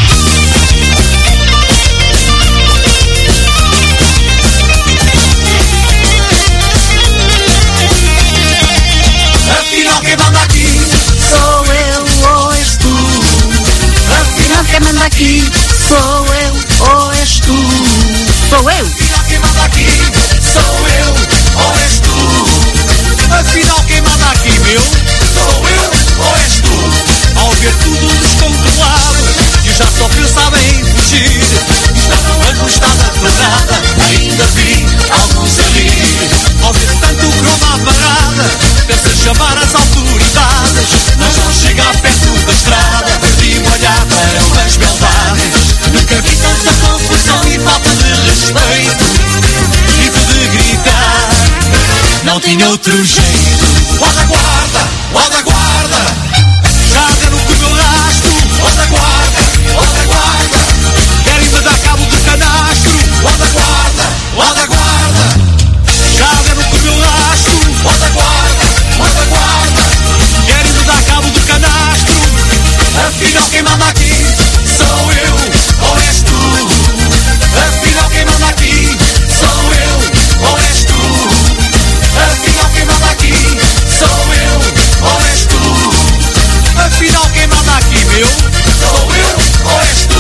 Afinal quem manda aqui Sou eu ou és tu? Afinal quem manda aqui? Sou eu ou és tu? Sou eu. Afinal quem manda aqui sou eu ou és tu? Afinal quem manda aqui, meu? Sou eu ou és tu? Ao ver tudo descontrolado, eu já só pensava em fugir. Estavam a gostar da tourada, ainda vi alguns a rir. Ao ver tanto croma à parada, pensa chamar as autoridades, mas não chega perto da estrada. Perdi-me a olhar para umas beldades. Nunca vi tanta confusão e falta de respeito. Tive de gritar, não tinha outro jeito. Guarda, guarda, guarda, guarda, já deram com o meu rastro. Guarda, guarda, guarda, guarda, querem-me dar cabo do canastro. Guarda, guarda, guarda, guarda, já deram com o meu rastro. Guarda, guarda, guarda, guarda, querem-me dar cabo do canastro. Afinal quem manda aqui sou eu ou és tu? Afinal quem manda aqui sou eu ou és tu? Afinal quem manda aqui sou eu ou és tu? Afinal quem manda aqui, meu? Sou eu ou és tu?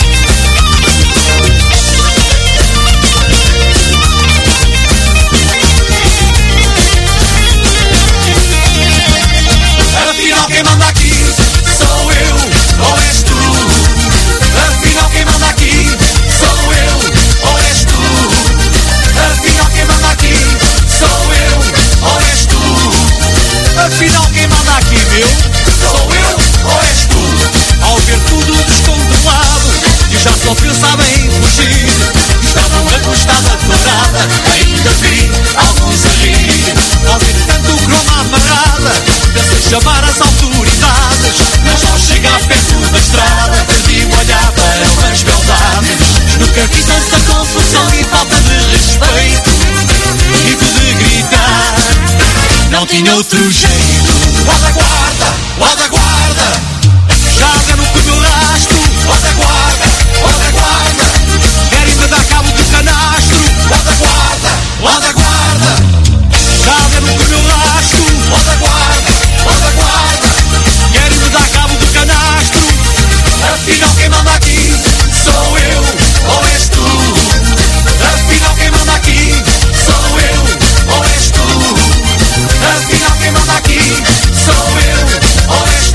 Afinal quem manda aqui sou eu ou és tu? Afinal quem manda aqui sou eu ou és tu? Afinal quem manda aqui sou eu ou és tu? Afinal quem manda aqui, meu? Sou eu ou és tu? Ao ver tudo descontrolado, eu já só pensava em fugir. Estavam a gostar da tourada, ainda vi alguns a rir. Ao ver tanto croma amarrada, pensei chamar as autoridades, mas não chega perto da estrada. Perdi-me a olhar para umas beldades. Nunca vi tanta confusão e falta de respeito. Tive de gritar, não tinha outro jeito. Guarda, guarda, guarda, guarda, já deram com o meu rastro. Guarda, guarda, guarda, guarda, querem-me dar cabo do canastro. Guarda, guarda, guarda, guarda, já deram com o meu rastro. Guarda, guarda, guarda, guarda, querem-me dar cabo do canastro. Afinal quem manda aqui sou eu ou és tu? Afinal quem manda aqui sou eu ou és tu? Afinal quem manda aqui sou eu ou és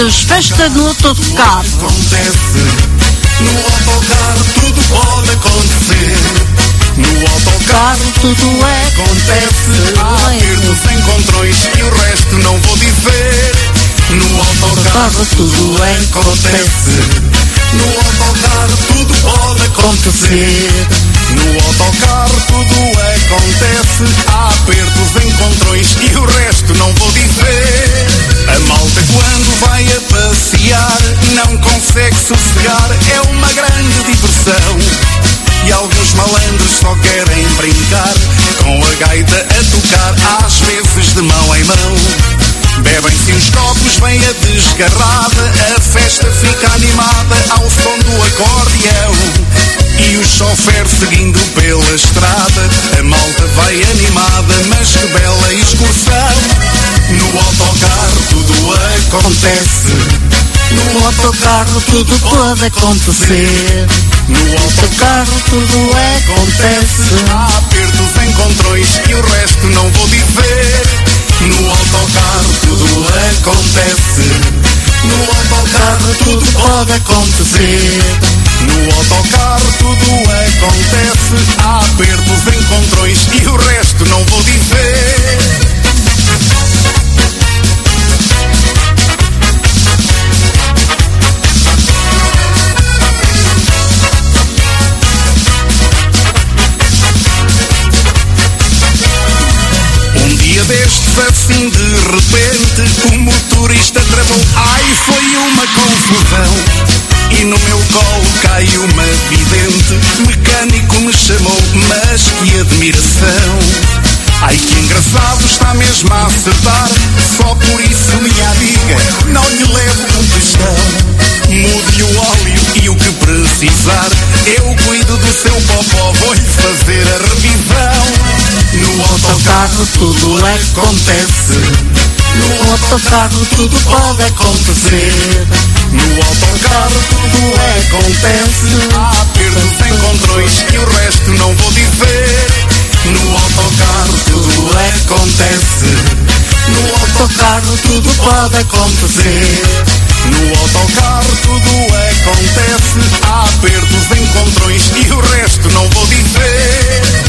ouvintes, festa no autocarro. Acontece, no autocarro tudo pode acontecer. No autocarro tudo é acontece. Há apertos, encontrões e o resto não vou dizer. No autocarro tudo é acontece. No autocarro tudo pode acontecer. No autocarro tudo acontece. Há apertos, encontrões e o resto não vou dizer. A malta quando vai a passear não consegue sossegar, é uma grande diversão. E alguns malandros só querem brincar, com a gaita a tocar, às vezes de mão em mão. Bebem-se os copos, vem a desgarrada, a festa fica animada ao som do acordeão. E o chofer seguindo pela estrada, a malta vai animada, mas que bela excursão. No autocarro tudo acontece. No autocarro tudo pode acontecer. No autocarro tudo acontece. Há apertos, encontrões e o resto não vou dizer. No autocarro tudo acontece. No autocarro tudo pode acontecer. No autocarro tudo acontece. Há apertos, encontrões e o resto não vou dizer. Destes assim de repente o motorista travou, ai foi uma confusão. E no meu colo cai uma vidente, mecânico me chamou, mas que admiração. Ai que engraçado, está mesmo a acertar, só por isso minha amiga não lhe levo um tostão. Mude-lhe o óleo e o que precisar, eu cuido do seu popó, vou-lhe fazer a revisão. No autocarro tudo acontece. No autocarro tudo pode acontecer. No autocarro tudo acontece. Há apertos, encontrões e o resto não vou dizer. No autocarro tudo acontece. No autocarro tudo pode acontecer. No autocarro tudo acontece. Há apertos, encontrões e o resto não vou dizer.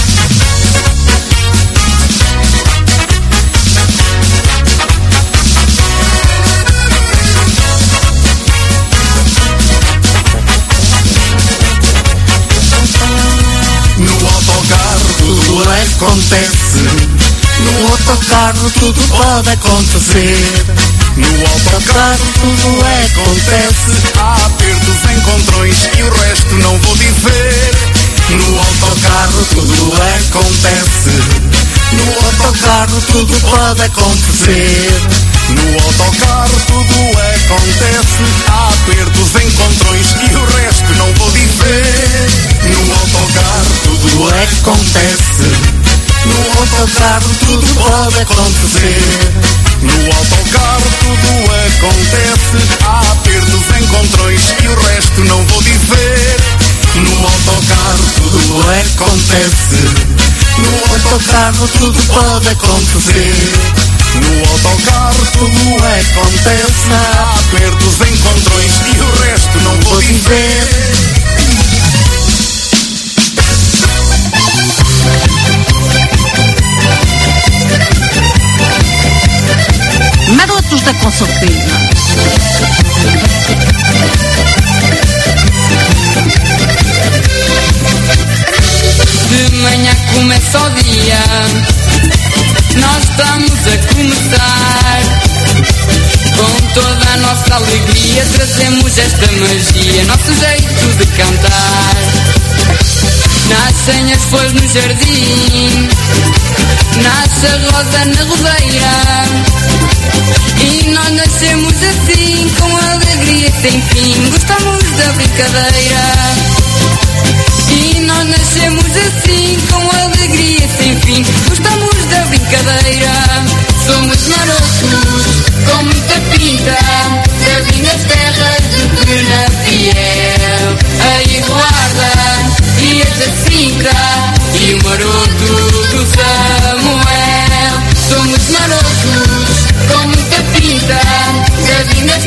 No autocarro tudo acontece. No autocarro tudo pode acontecer. No autocarro tudo acontece. Há apertos, encontrões e o resto não vou dizer. No autocarro tudo acontece. No autocarro tudo pode acontecer. No autocarro tudo acontece. Há apertos, encontrões e o resto não vou dizer. No autocarro tudo acontece. No autocarro tudo pode acontecer. No autocarro tudo acontece. Há apertos, encontrões e o resto não vou dizer. No autocarro tudo acontece. No autocarro tudo pode acontecer. No autocarro tudo acontece. Há apertos, encontrões e o resto não vou dizer. Marotos da Concertina. De manhã começa o dia, nós estamos a começar. Com toda a nossa alegria trazemos esta magia, nosso jeito de cantar. Nascem as flores no jardim, nasce a rosa na rodeira. E nós nascemos assim, com alegria sem fim, gostamos da brincadeira. E nós nascemos assim, com alegria sem fim, gostamos da brincadeira. Somos marotos, com muita pinta, das lindas terras de Penafiel. A Eduarda e a Jacinta e o maroto do Samuel. Somos marotos, com muita pinta, das lindas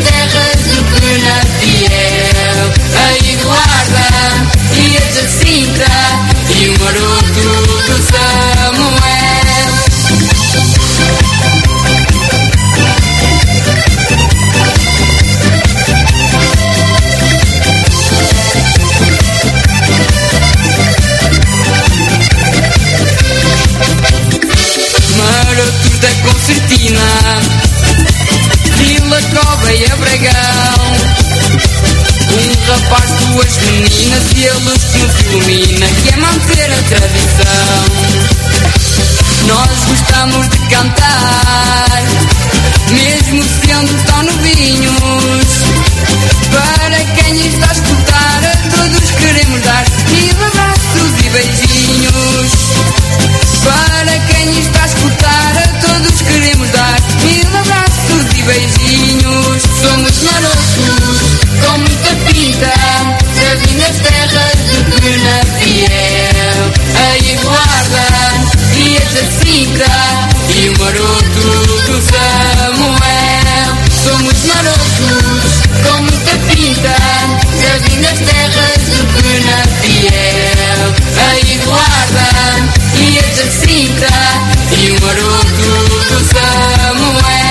Matina, Vila Cova e Abragão. Um rapaz, duas meninas e a luz que nos ilumina, que é manter a tradição. Nós gostamos de cantar, mesmo sendo tão novinhos. Para quem está a escutar, a todos queremos dar mil abraços e beijinhos. Para quem está a escutar, a todos queremos dar mil abraços e beijinhos. Somos marotos, com muita pinta, já vim das terras de Penafiel, a Eduarda e a Jacinta e o maroto do Samuel. Somos marotos, com muita pinta, já vim das terras de Penafiel, a Eduarda e a Jacinta e o maroto do Samuel.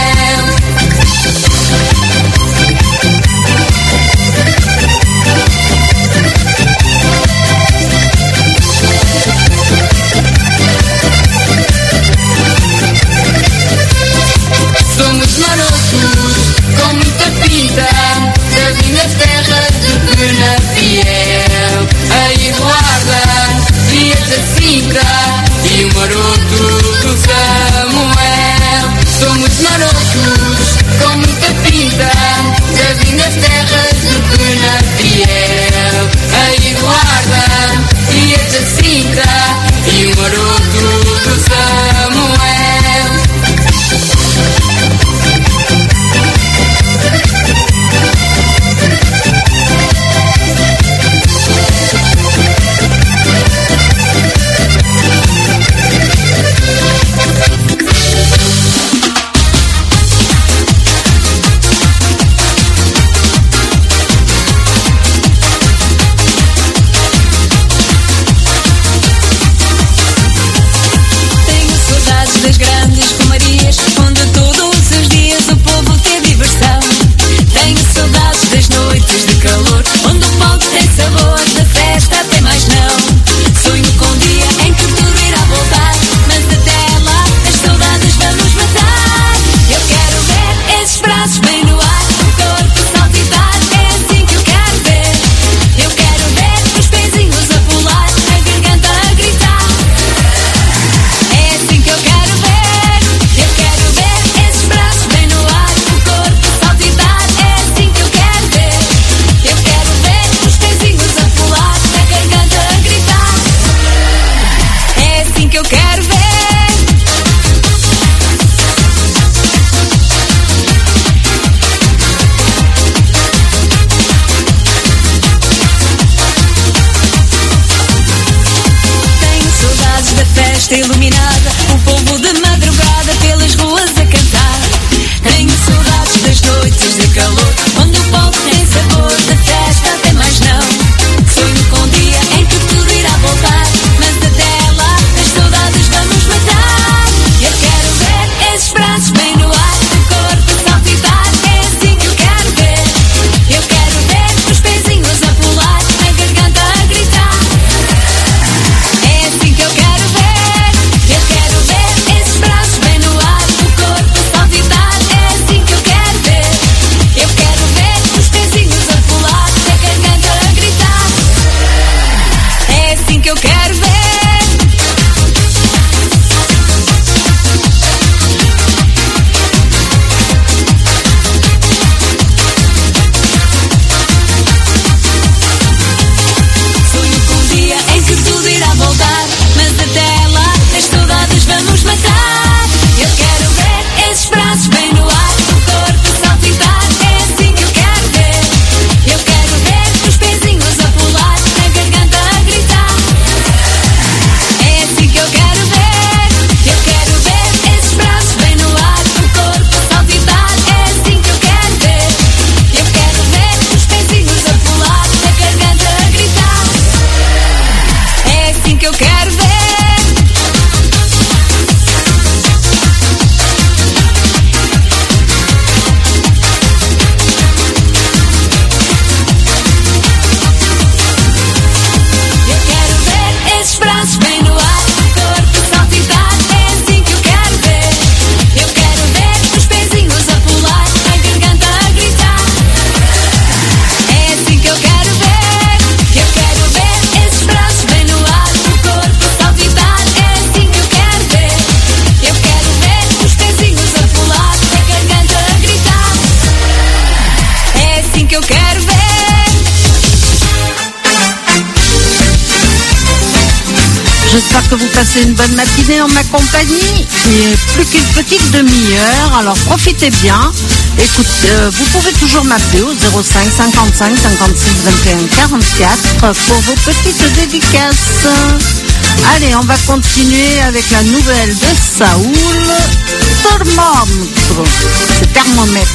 Somos marotos, com muita pinta, já vim das terras de Penafiel, a Eduarda e a Jacinta e o maroto do Samuel. Somos marotos, com muita pinta, já vim das terras de Penafiel, a Eduarda e a Jacinta e o maroto do Samuel. Iluminada, o povo de madrugada pelas ruas a cantar. Tenho saudades das noites de calor, onde o palco tem sabor, da festa até mais não. Sonho com o dia em que tudo irá voltar, mas até lá as saudades vamos matar. Eu quero ver esses braços bem no ar, o corpo saltitar, é assim que eu quero ver. Eu quero ver os pezinhos a pular, a garganta a gritar. É assim que eu quero ver. Eu quero ver esses braços bem no ar, o corpo saltitar, é assim que eu quero ver. Eu quero ver os pezinhos a pular, a garganta a gritar. É assim que eu quero ver. Sonho com o dia em que tudo irá voltar, mas até lá as saudades vamos matar. Eu quero ver esses braços bem no ar, o corpo saltitar, é assim que eu quero ver. Eu quero ver os pezinhos a pular, a garganta a gritar. J'espère que vous passez une bonne matinée en ma compagnie. Il est plus qu'une petite demi-heure, alors profitez bien. Écoute, euh, vous pouvez toujours m'appeler au zéro cinq cinquante-cinq cinquante-six vingt et un quarante-quatre pour vos petites dédicaces. Allez, on va continuer avec la nouvelle de Saoul, thermomètre. C'est thermomètre.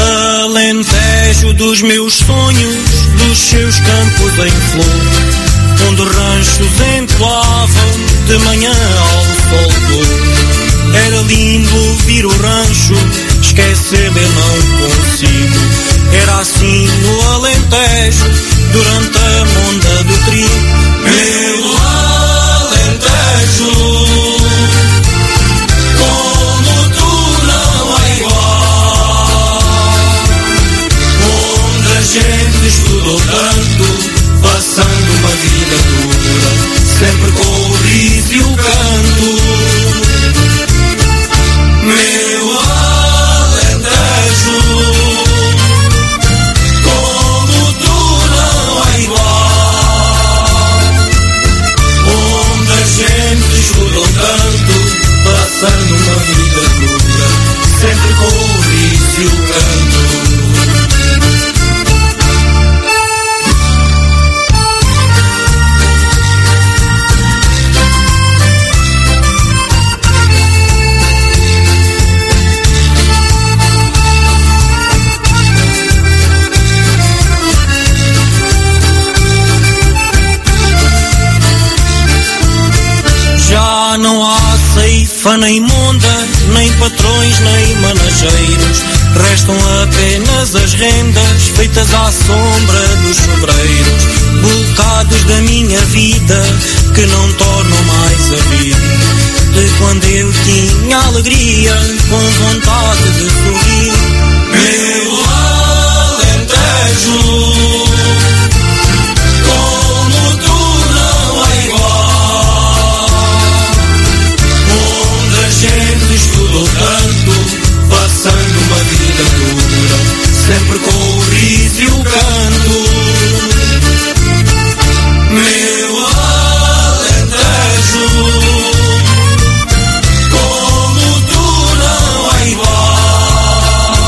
Dos meus sonhos, dos seus campos em flor, onde ranchos entoavam de manhã ao sol pôr. Era lindo ouvir o rancho, esquecer eu não consigo. Era assim no Alentejo, durante a monda do trigo. Meu Alentejo, como tu não há igual, onde a gente estudou tanto, passando uma vida dura, sempre com o riso e o canto. Meu Alentejo, como tu não há igual, onde a gente estudou tanto, passando uma vida dura, sempre com o riso e o canto. Já não há ceifa, nem monda, nem patrões, nem manageiros. Restam apenas as rendas, feitas à sombra dos sobreiros. Bocados da minha vida, que não tornam mais a vida de quando eu tinha alegria, com vontade de sorrir. Meu Alentejo, como tu não há igual, onde a gente estudou tanto, passando uma vida dura, sempre com o riso e o canto. Meu Alentejo, como tu não há igual,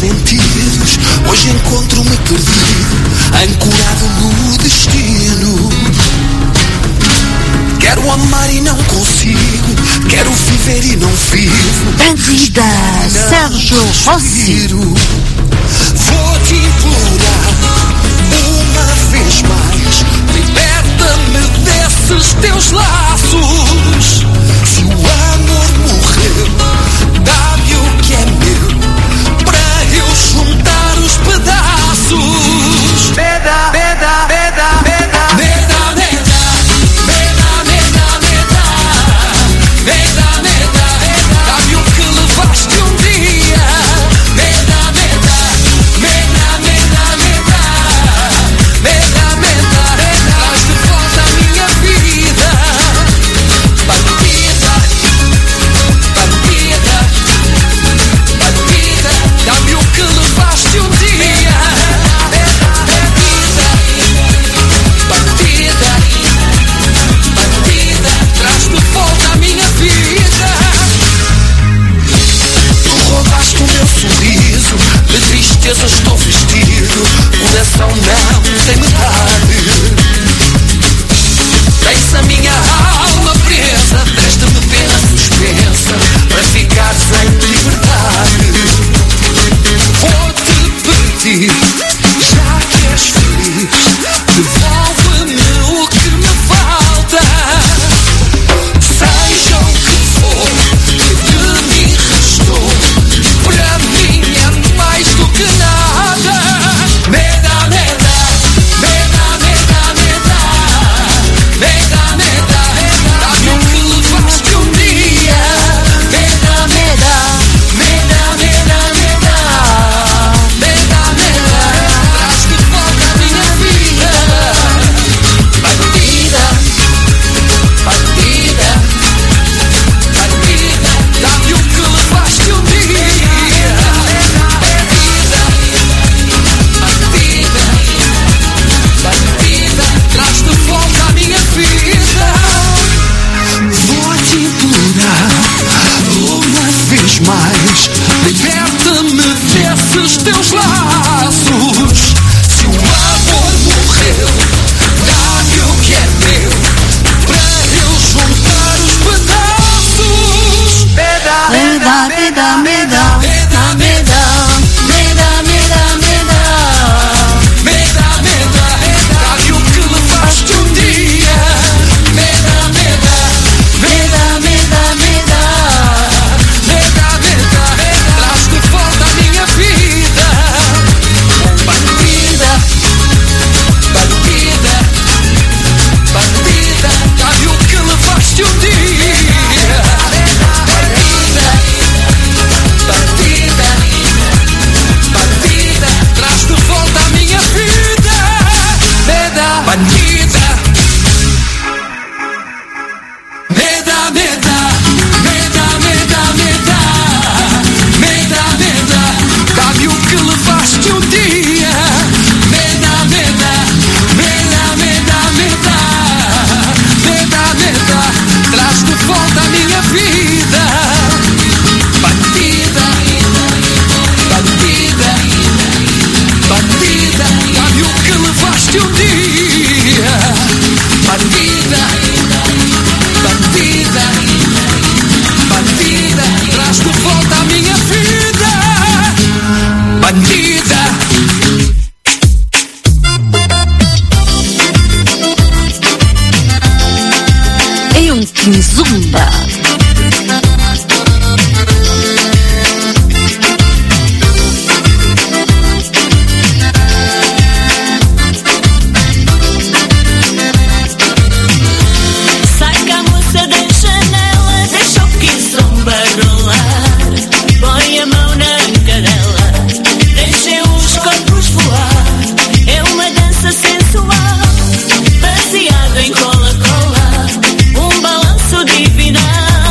sentidos. Hoje encontro-me perdido, ancorado no destino. Quero amar e não consigo, quero viver e não vivo. Bandida, Sérgio Rossi. Vou te implorar uma vez mais, liberta-me desses teus laços. Se o amor morreu, dá-me o que é meu, para eu juntar os pedaços. Meda, meda, meda, meda, meda, meda, meda, meda, meda, meda, meda, meda, dá-me o que levaste um dia. Meda, meda, meda, meda, meda, meda, meda, meda, traz de volta a minha vida. Bandida, bandida, bandida, dá-me o que levaste um dia. Bandida, bandida, bandida, traz de volta a minha vida. Tu roubaste o meu sorriso, de tristeza estou vestido, coração não tem metade. Tens a minha alma presa, deste-me pena suspensa, para ficar sem liberdade. Vou-te pedir, já que és feliz, devolve-me o que me falta. Seja o que for que de mim restou, para mim é mais do que nada. Meda, meda, meda, meda, meda, meda, meda, meda, dá-me o que levaste um dia. Meda, meda, meda, meda, meda, meda, meda, traz de volta a minha vida. Bandida, bandida, bandida, dá-me o que levaste um dia. Bandida, bandida, bandida, traz de volta a minha vida. Vou te implorar uma vez mais, liberta-me desses teus laços. Se o amor morreu, dá-me o que é meu, para eu juntar os pedaços. Meda, Meda, meda, meda, meda, meda, meda, meda, meda, meda, meda, dá-me o que levaste um dia. Meda, meda, meda, meda, meda, meda, meda, traz de volta a minha vida. Bandida, bandida, bandida, dá-me o que levaste um dia. Bandida, bandida, bandida, traz de volta a minha vida. Meda, bandida, meda, meda, meda, meda, meda, meda, meda, dá-me o que levaste um dia. Meda, meda, meda, meda, meda, meda, meda, traz de volta a minha vida. Bandida, bandida, bandida, dá-me o que levaste um dia. Bandida, bandida, bandida, traz de volta a minha vida. Bandida. e um Kizumba. Sai com a moça da janela, deixa o Kizumba rolar. Põe a mão na cadela, deixa os corpos voar. É uma dança sensual, baseada em cola-cola, um balanço divinal.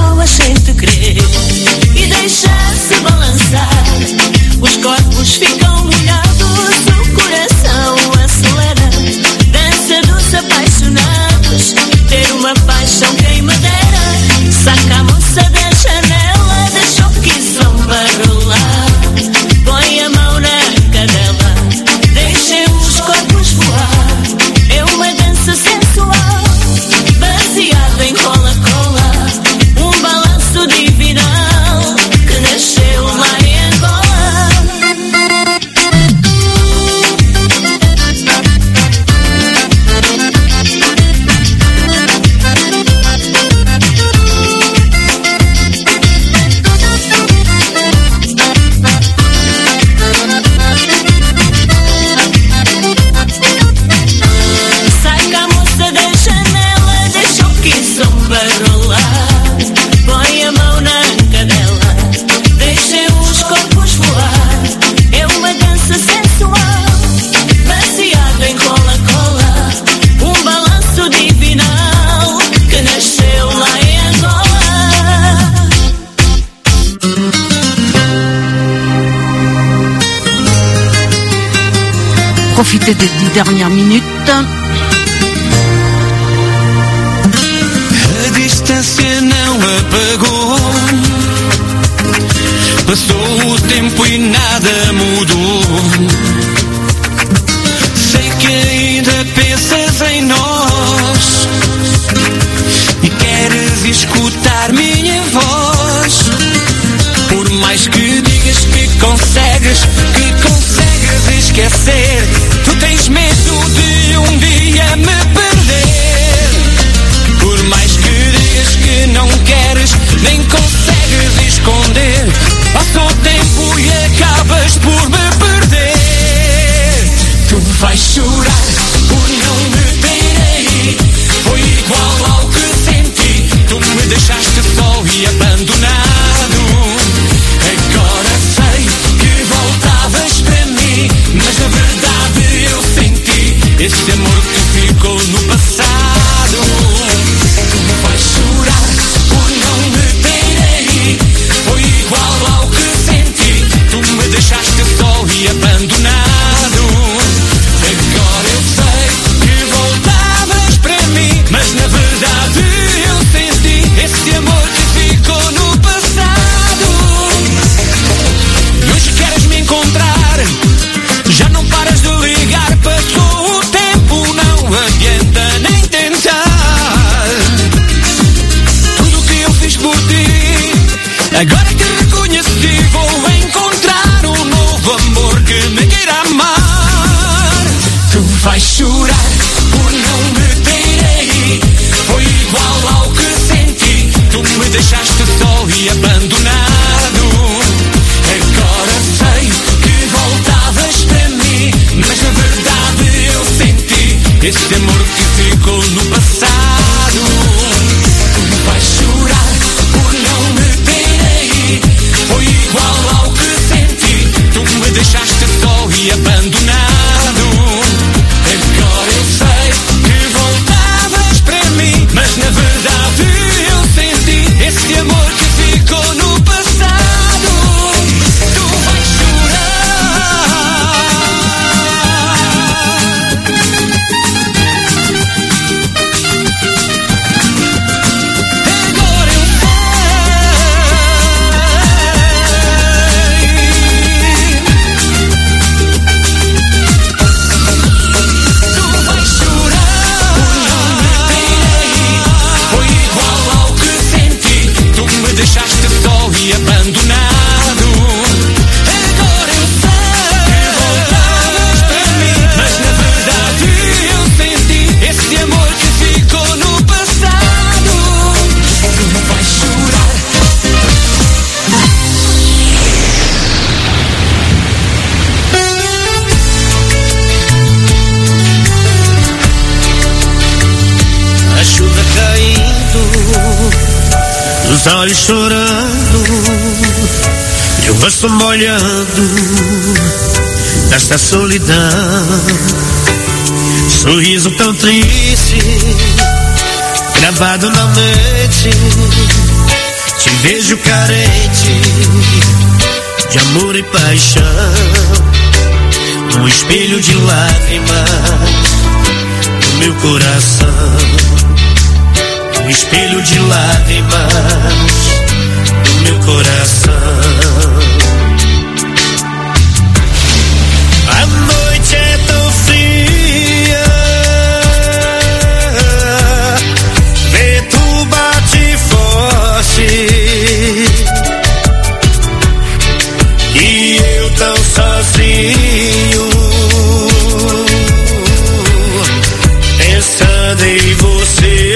só a gente crer e deixar-se balançar. Os corpos ficam molhados, o coração acelera. Dança dos apaixonados, ter uma paixão quem me dera. Saca a moça da janela, deixou que zomba rolar. Põe a mão na cadela, deixem os corpos voar. É uma dança sensual, baseada em cola-cola. Um balanço divinal que nasceu lá em Angola. Saca a moça da janela, deixou que zomba rolar. Põe a mão na cadela, deixem os corpos voar. É uma dança sensual, baseada em cola-cola. Um balanço divinal que nasceu lá em Angola. Profitez des dix dernières minutes. A distância não apagou. Passou o tempo e nada mudou. Sei que ainda pensas em nós e queres escutar minha voz. Por mais que digas que consegues, que consegues esquecer, tu tens medo de um dia me perder. Por mais que digas que não queres, nem consegues esconder, passa o tempo e acabas por me perder. Tu vais chorar por não me ter aí. Foi igual ao que senti. Tu me deixaste só e abandonado. Agora sei que voltavas para mim, mas na verdade eu senti esse amor que ficou no passado. Tu vais chorar por não me ter aí. Foi igual ao que senti. Tu me deixaste só e abandonado. Agora eu sei que voltavas para mim, mas na verdade eu senti esse amor que ficou no passado. E hoje queres me encontrar, já não paras de ligar. Passou o tempo, não adianta nem tentar. Tudo que eu fiz por ti, agora que reconheci, vou encontrar um novo amor que me queira amar. Tu vais chorar por não me ter aí. Foi igual ao que senti. Tu me deixaste só e abandonado. Agora sei que voltavas para mim, mas na verdade eu senti esse amor que ficou no passado. Tu vais chorar por não me ter aí. Foi igual ao que senti. Tu me deixaste só e abandonado. Agora eu sei que voltavas para mim, mas na verdade eu senti esse amor que ficou no passado. Tu vais chorar. Agora eu sei. Tu vais chorar por não me ter aí. Foi igual ao que senti. Tu me deixaste só e abandonado. Agora eu sei que voltavas para mim, mas na verdade eu senti esse amor que ficou no passado. Tu vais chorar. A chuva caindo, os olhos chorando, e o rosto molhando desta solidão. Sorriso tão triste, gravado na mente, Vejo carente de amor e paixão, um espelho de lágrimas no meu coração, um espelho de lágrimas no meu coração. A noite é tão fria, vento bate forte, e eu tão sozinho, pensando em você.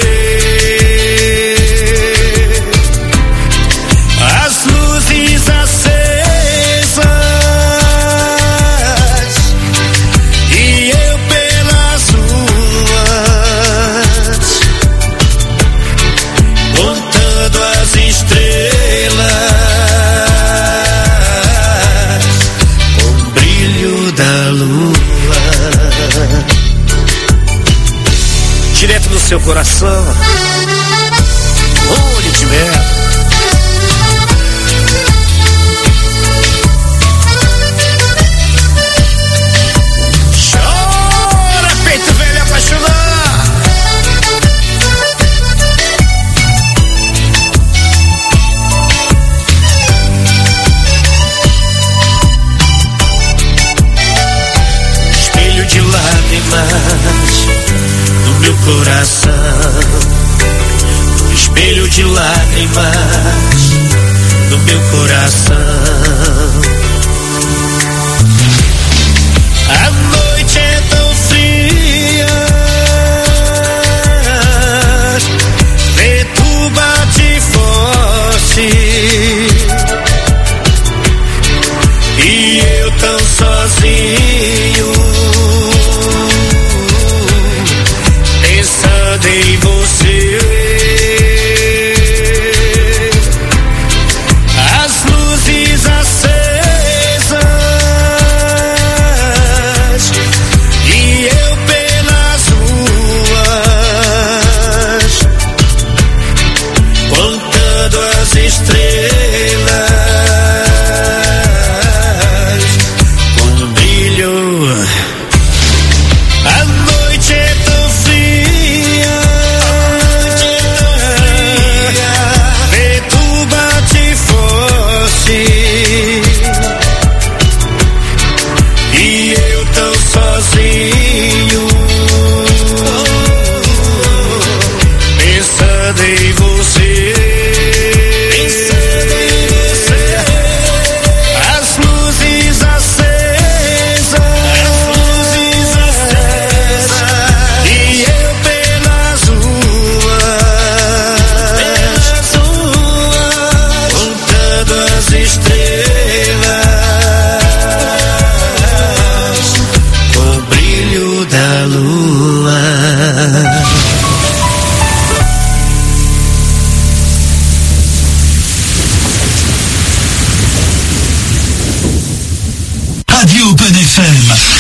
As luzes acesas e eu pelas ruas, contando as estrelas com o brilho da lua. Direto no seu coração, onde tiver. Chora, peito velho apaixonar. Espelho de lágrimas no meu coração, um espelho de lágrimas no meu coração. A noite é tão fria, vento bate forte, e eu tão sozinho, pensando em você. As luzes acesas e eu pelas ruas, contando as estrelas com o brilho. A noite é tão fria, vento bate forte, e eu tão sozinho, pensando em você. As luzes acesas e eu pelas ruas, contando as estrelas com o brilho da lua. Radio Open F M.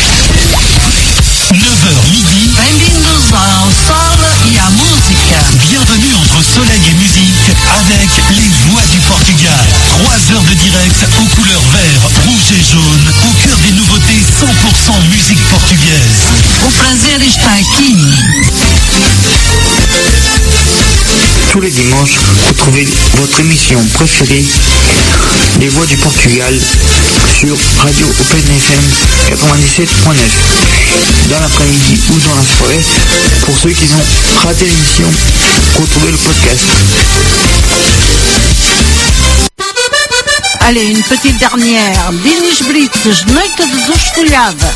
neuf heures midi. Bem-vindos ao Sol e à Música. Bienvenue entre soleil et musique avec les voix du Portugal. Trois heures de direct aux couleurs vert, rouge et jaune, au cœur des nouveautés cent pour cent musique portugaise. O prazer está aqui. Tous les dimanches, retrouvez votre émission préférée, Les Voix du Portugal, sur Radio Open F M quatre-vingt-dix-sept point neuf, dans l'après-midi ou dans la soirée. Pour ceux qui ont raté l'émission, retrouvez le podcast. Allez, une petite dernière. Dinis Brites, Noite Desfolhada.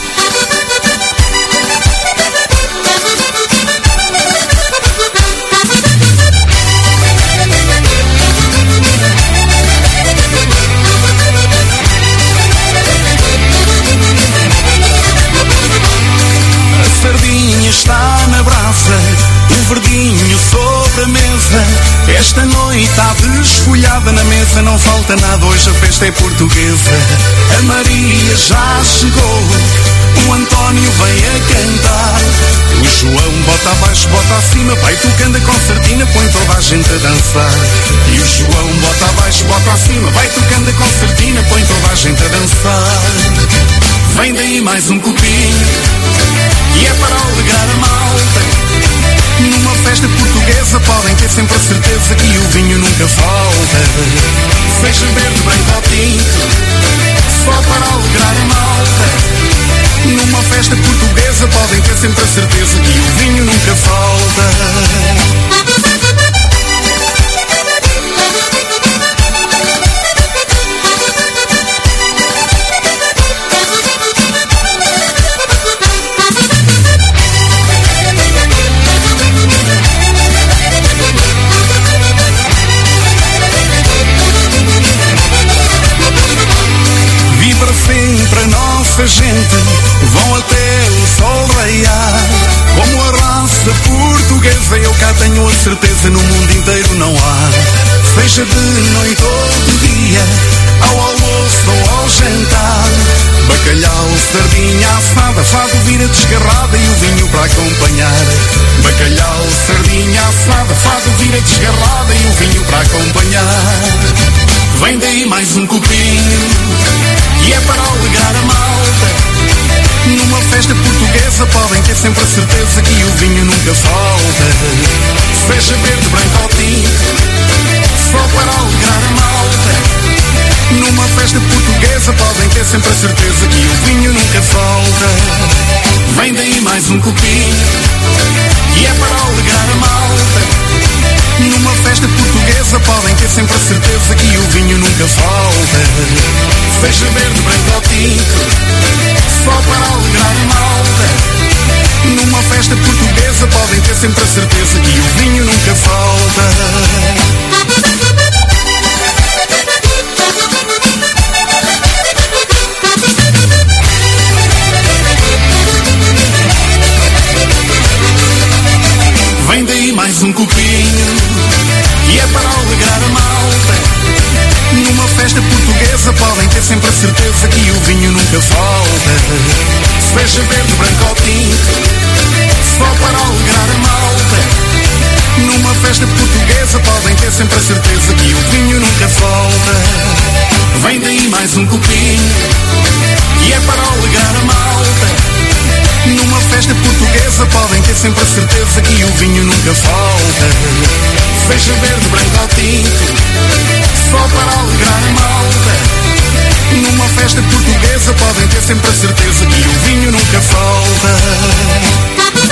A sardinha está na brasa, o verdinho sobre a mesa. Esta noite há desfolhada na mesa, não falta nada, hoje a festa é portuguesa. A Maria já chegou, o António vem a cantar, o João bota abaixo, bota acima, vai tocando a concertina, põe toda a gente a dançar. E o João bota abaixo, mais um copinho, e é para alegrar a malta. Numa festa portuguesa podem ter sempre a certeza que o vinho nunca falta. Seja verde, branco ou tinto, só para alegrar a malta. Numa festa portuguesa podem ter sempre a certeza que o vinho nunca falta. Sempre a nossa gente vão até o sol raiar. Como a raça portuguesa eu cá tenho a certeza, no mundo inteiro não há. Seja de noite ou de dia, ao almoço ou ao jantar, bacalhau, sardinha assada, fado, vira desgarrada e o vinho para acompanhar. Bacalhau, sardinha assada, fado, vira desgarrada e o vinho para acompanhar. Vem daí mais um copinho, e é para alegrar a malta. Numa festa portuguesa podem ter sempre a certeza que o vinho nunca falta. Seja verde, branco ou tinto, só para alegrar a malta. Numa festa portuguesa podem ter sempre a certeza que o vinho nunca falta. Vem daí mais um copinho, e é para alegrar a malta. Numa festa portuguesa podem ter sempre a certeza que o vinho nunca falta. Seja verde, branco ou tinto, só para alegrar a malta. Numa festa portuguesa podem ter sempre a certeza que o vinho nunca falta. Vem daí mais um copinho, e é para alegrar a malta. Numa festa portuguesa podem ter sempre a certeza que o vinho nunca falta. Seja verde, branco ou tinto, só para alegrar a malta. Numa festa portuguesa podem ter sempre a certeza que o vinho nunca falta. Vem daí mais um copinho, e é para alegrar a malta. Numa festa portuguesa podem ter sempre a certeza que o vinho nunca falta. Seja verde, branco ou tinto, só para alegrar a malta. Numa festa portuguesa podem ter sempre a certeza que o vinho nunca falta.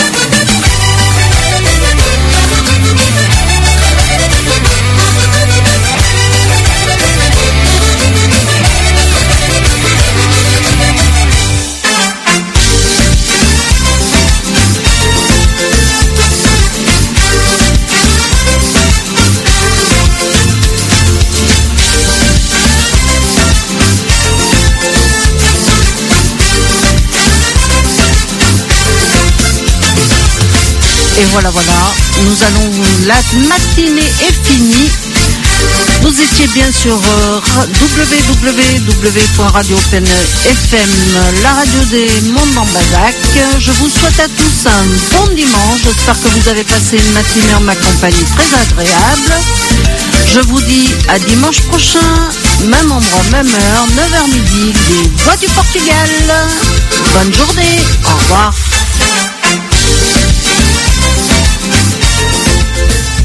Et voilà, voilà, nous allons, la matinée est finie. Vous étiez bien sur euh, w w w point radio open f m, la radio des mondes en Bazac. Je vous souhaite à tous un bon dimanche. J'espère que vous avez passé une matinée en ma compagnie très agréable. Je vous dis à dimanche prochain, même endroit, même heure, neuf heures midi, les Voix du Portugal. Bonne journée, au revoir.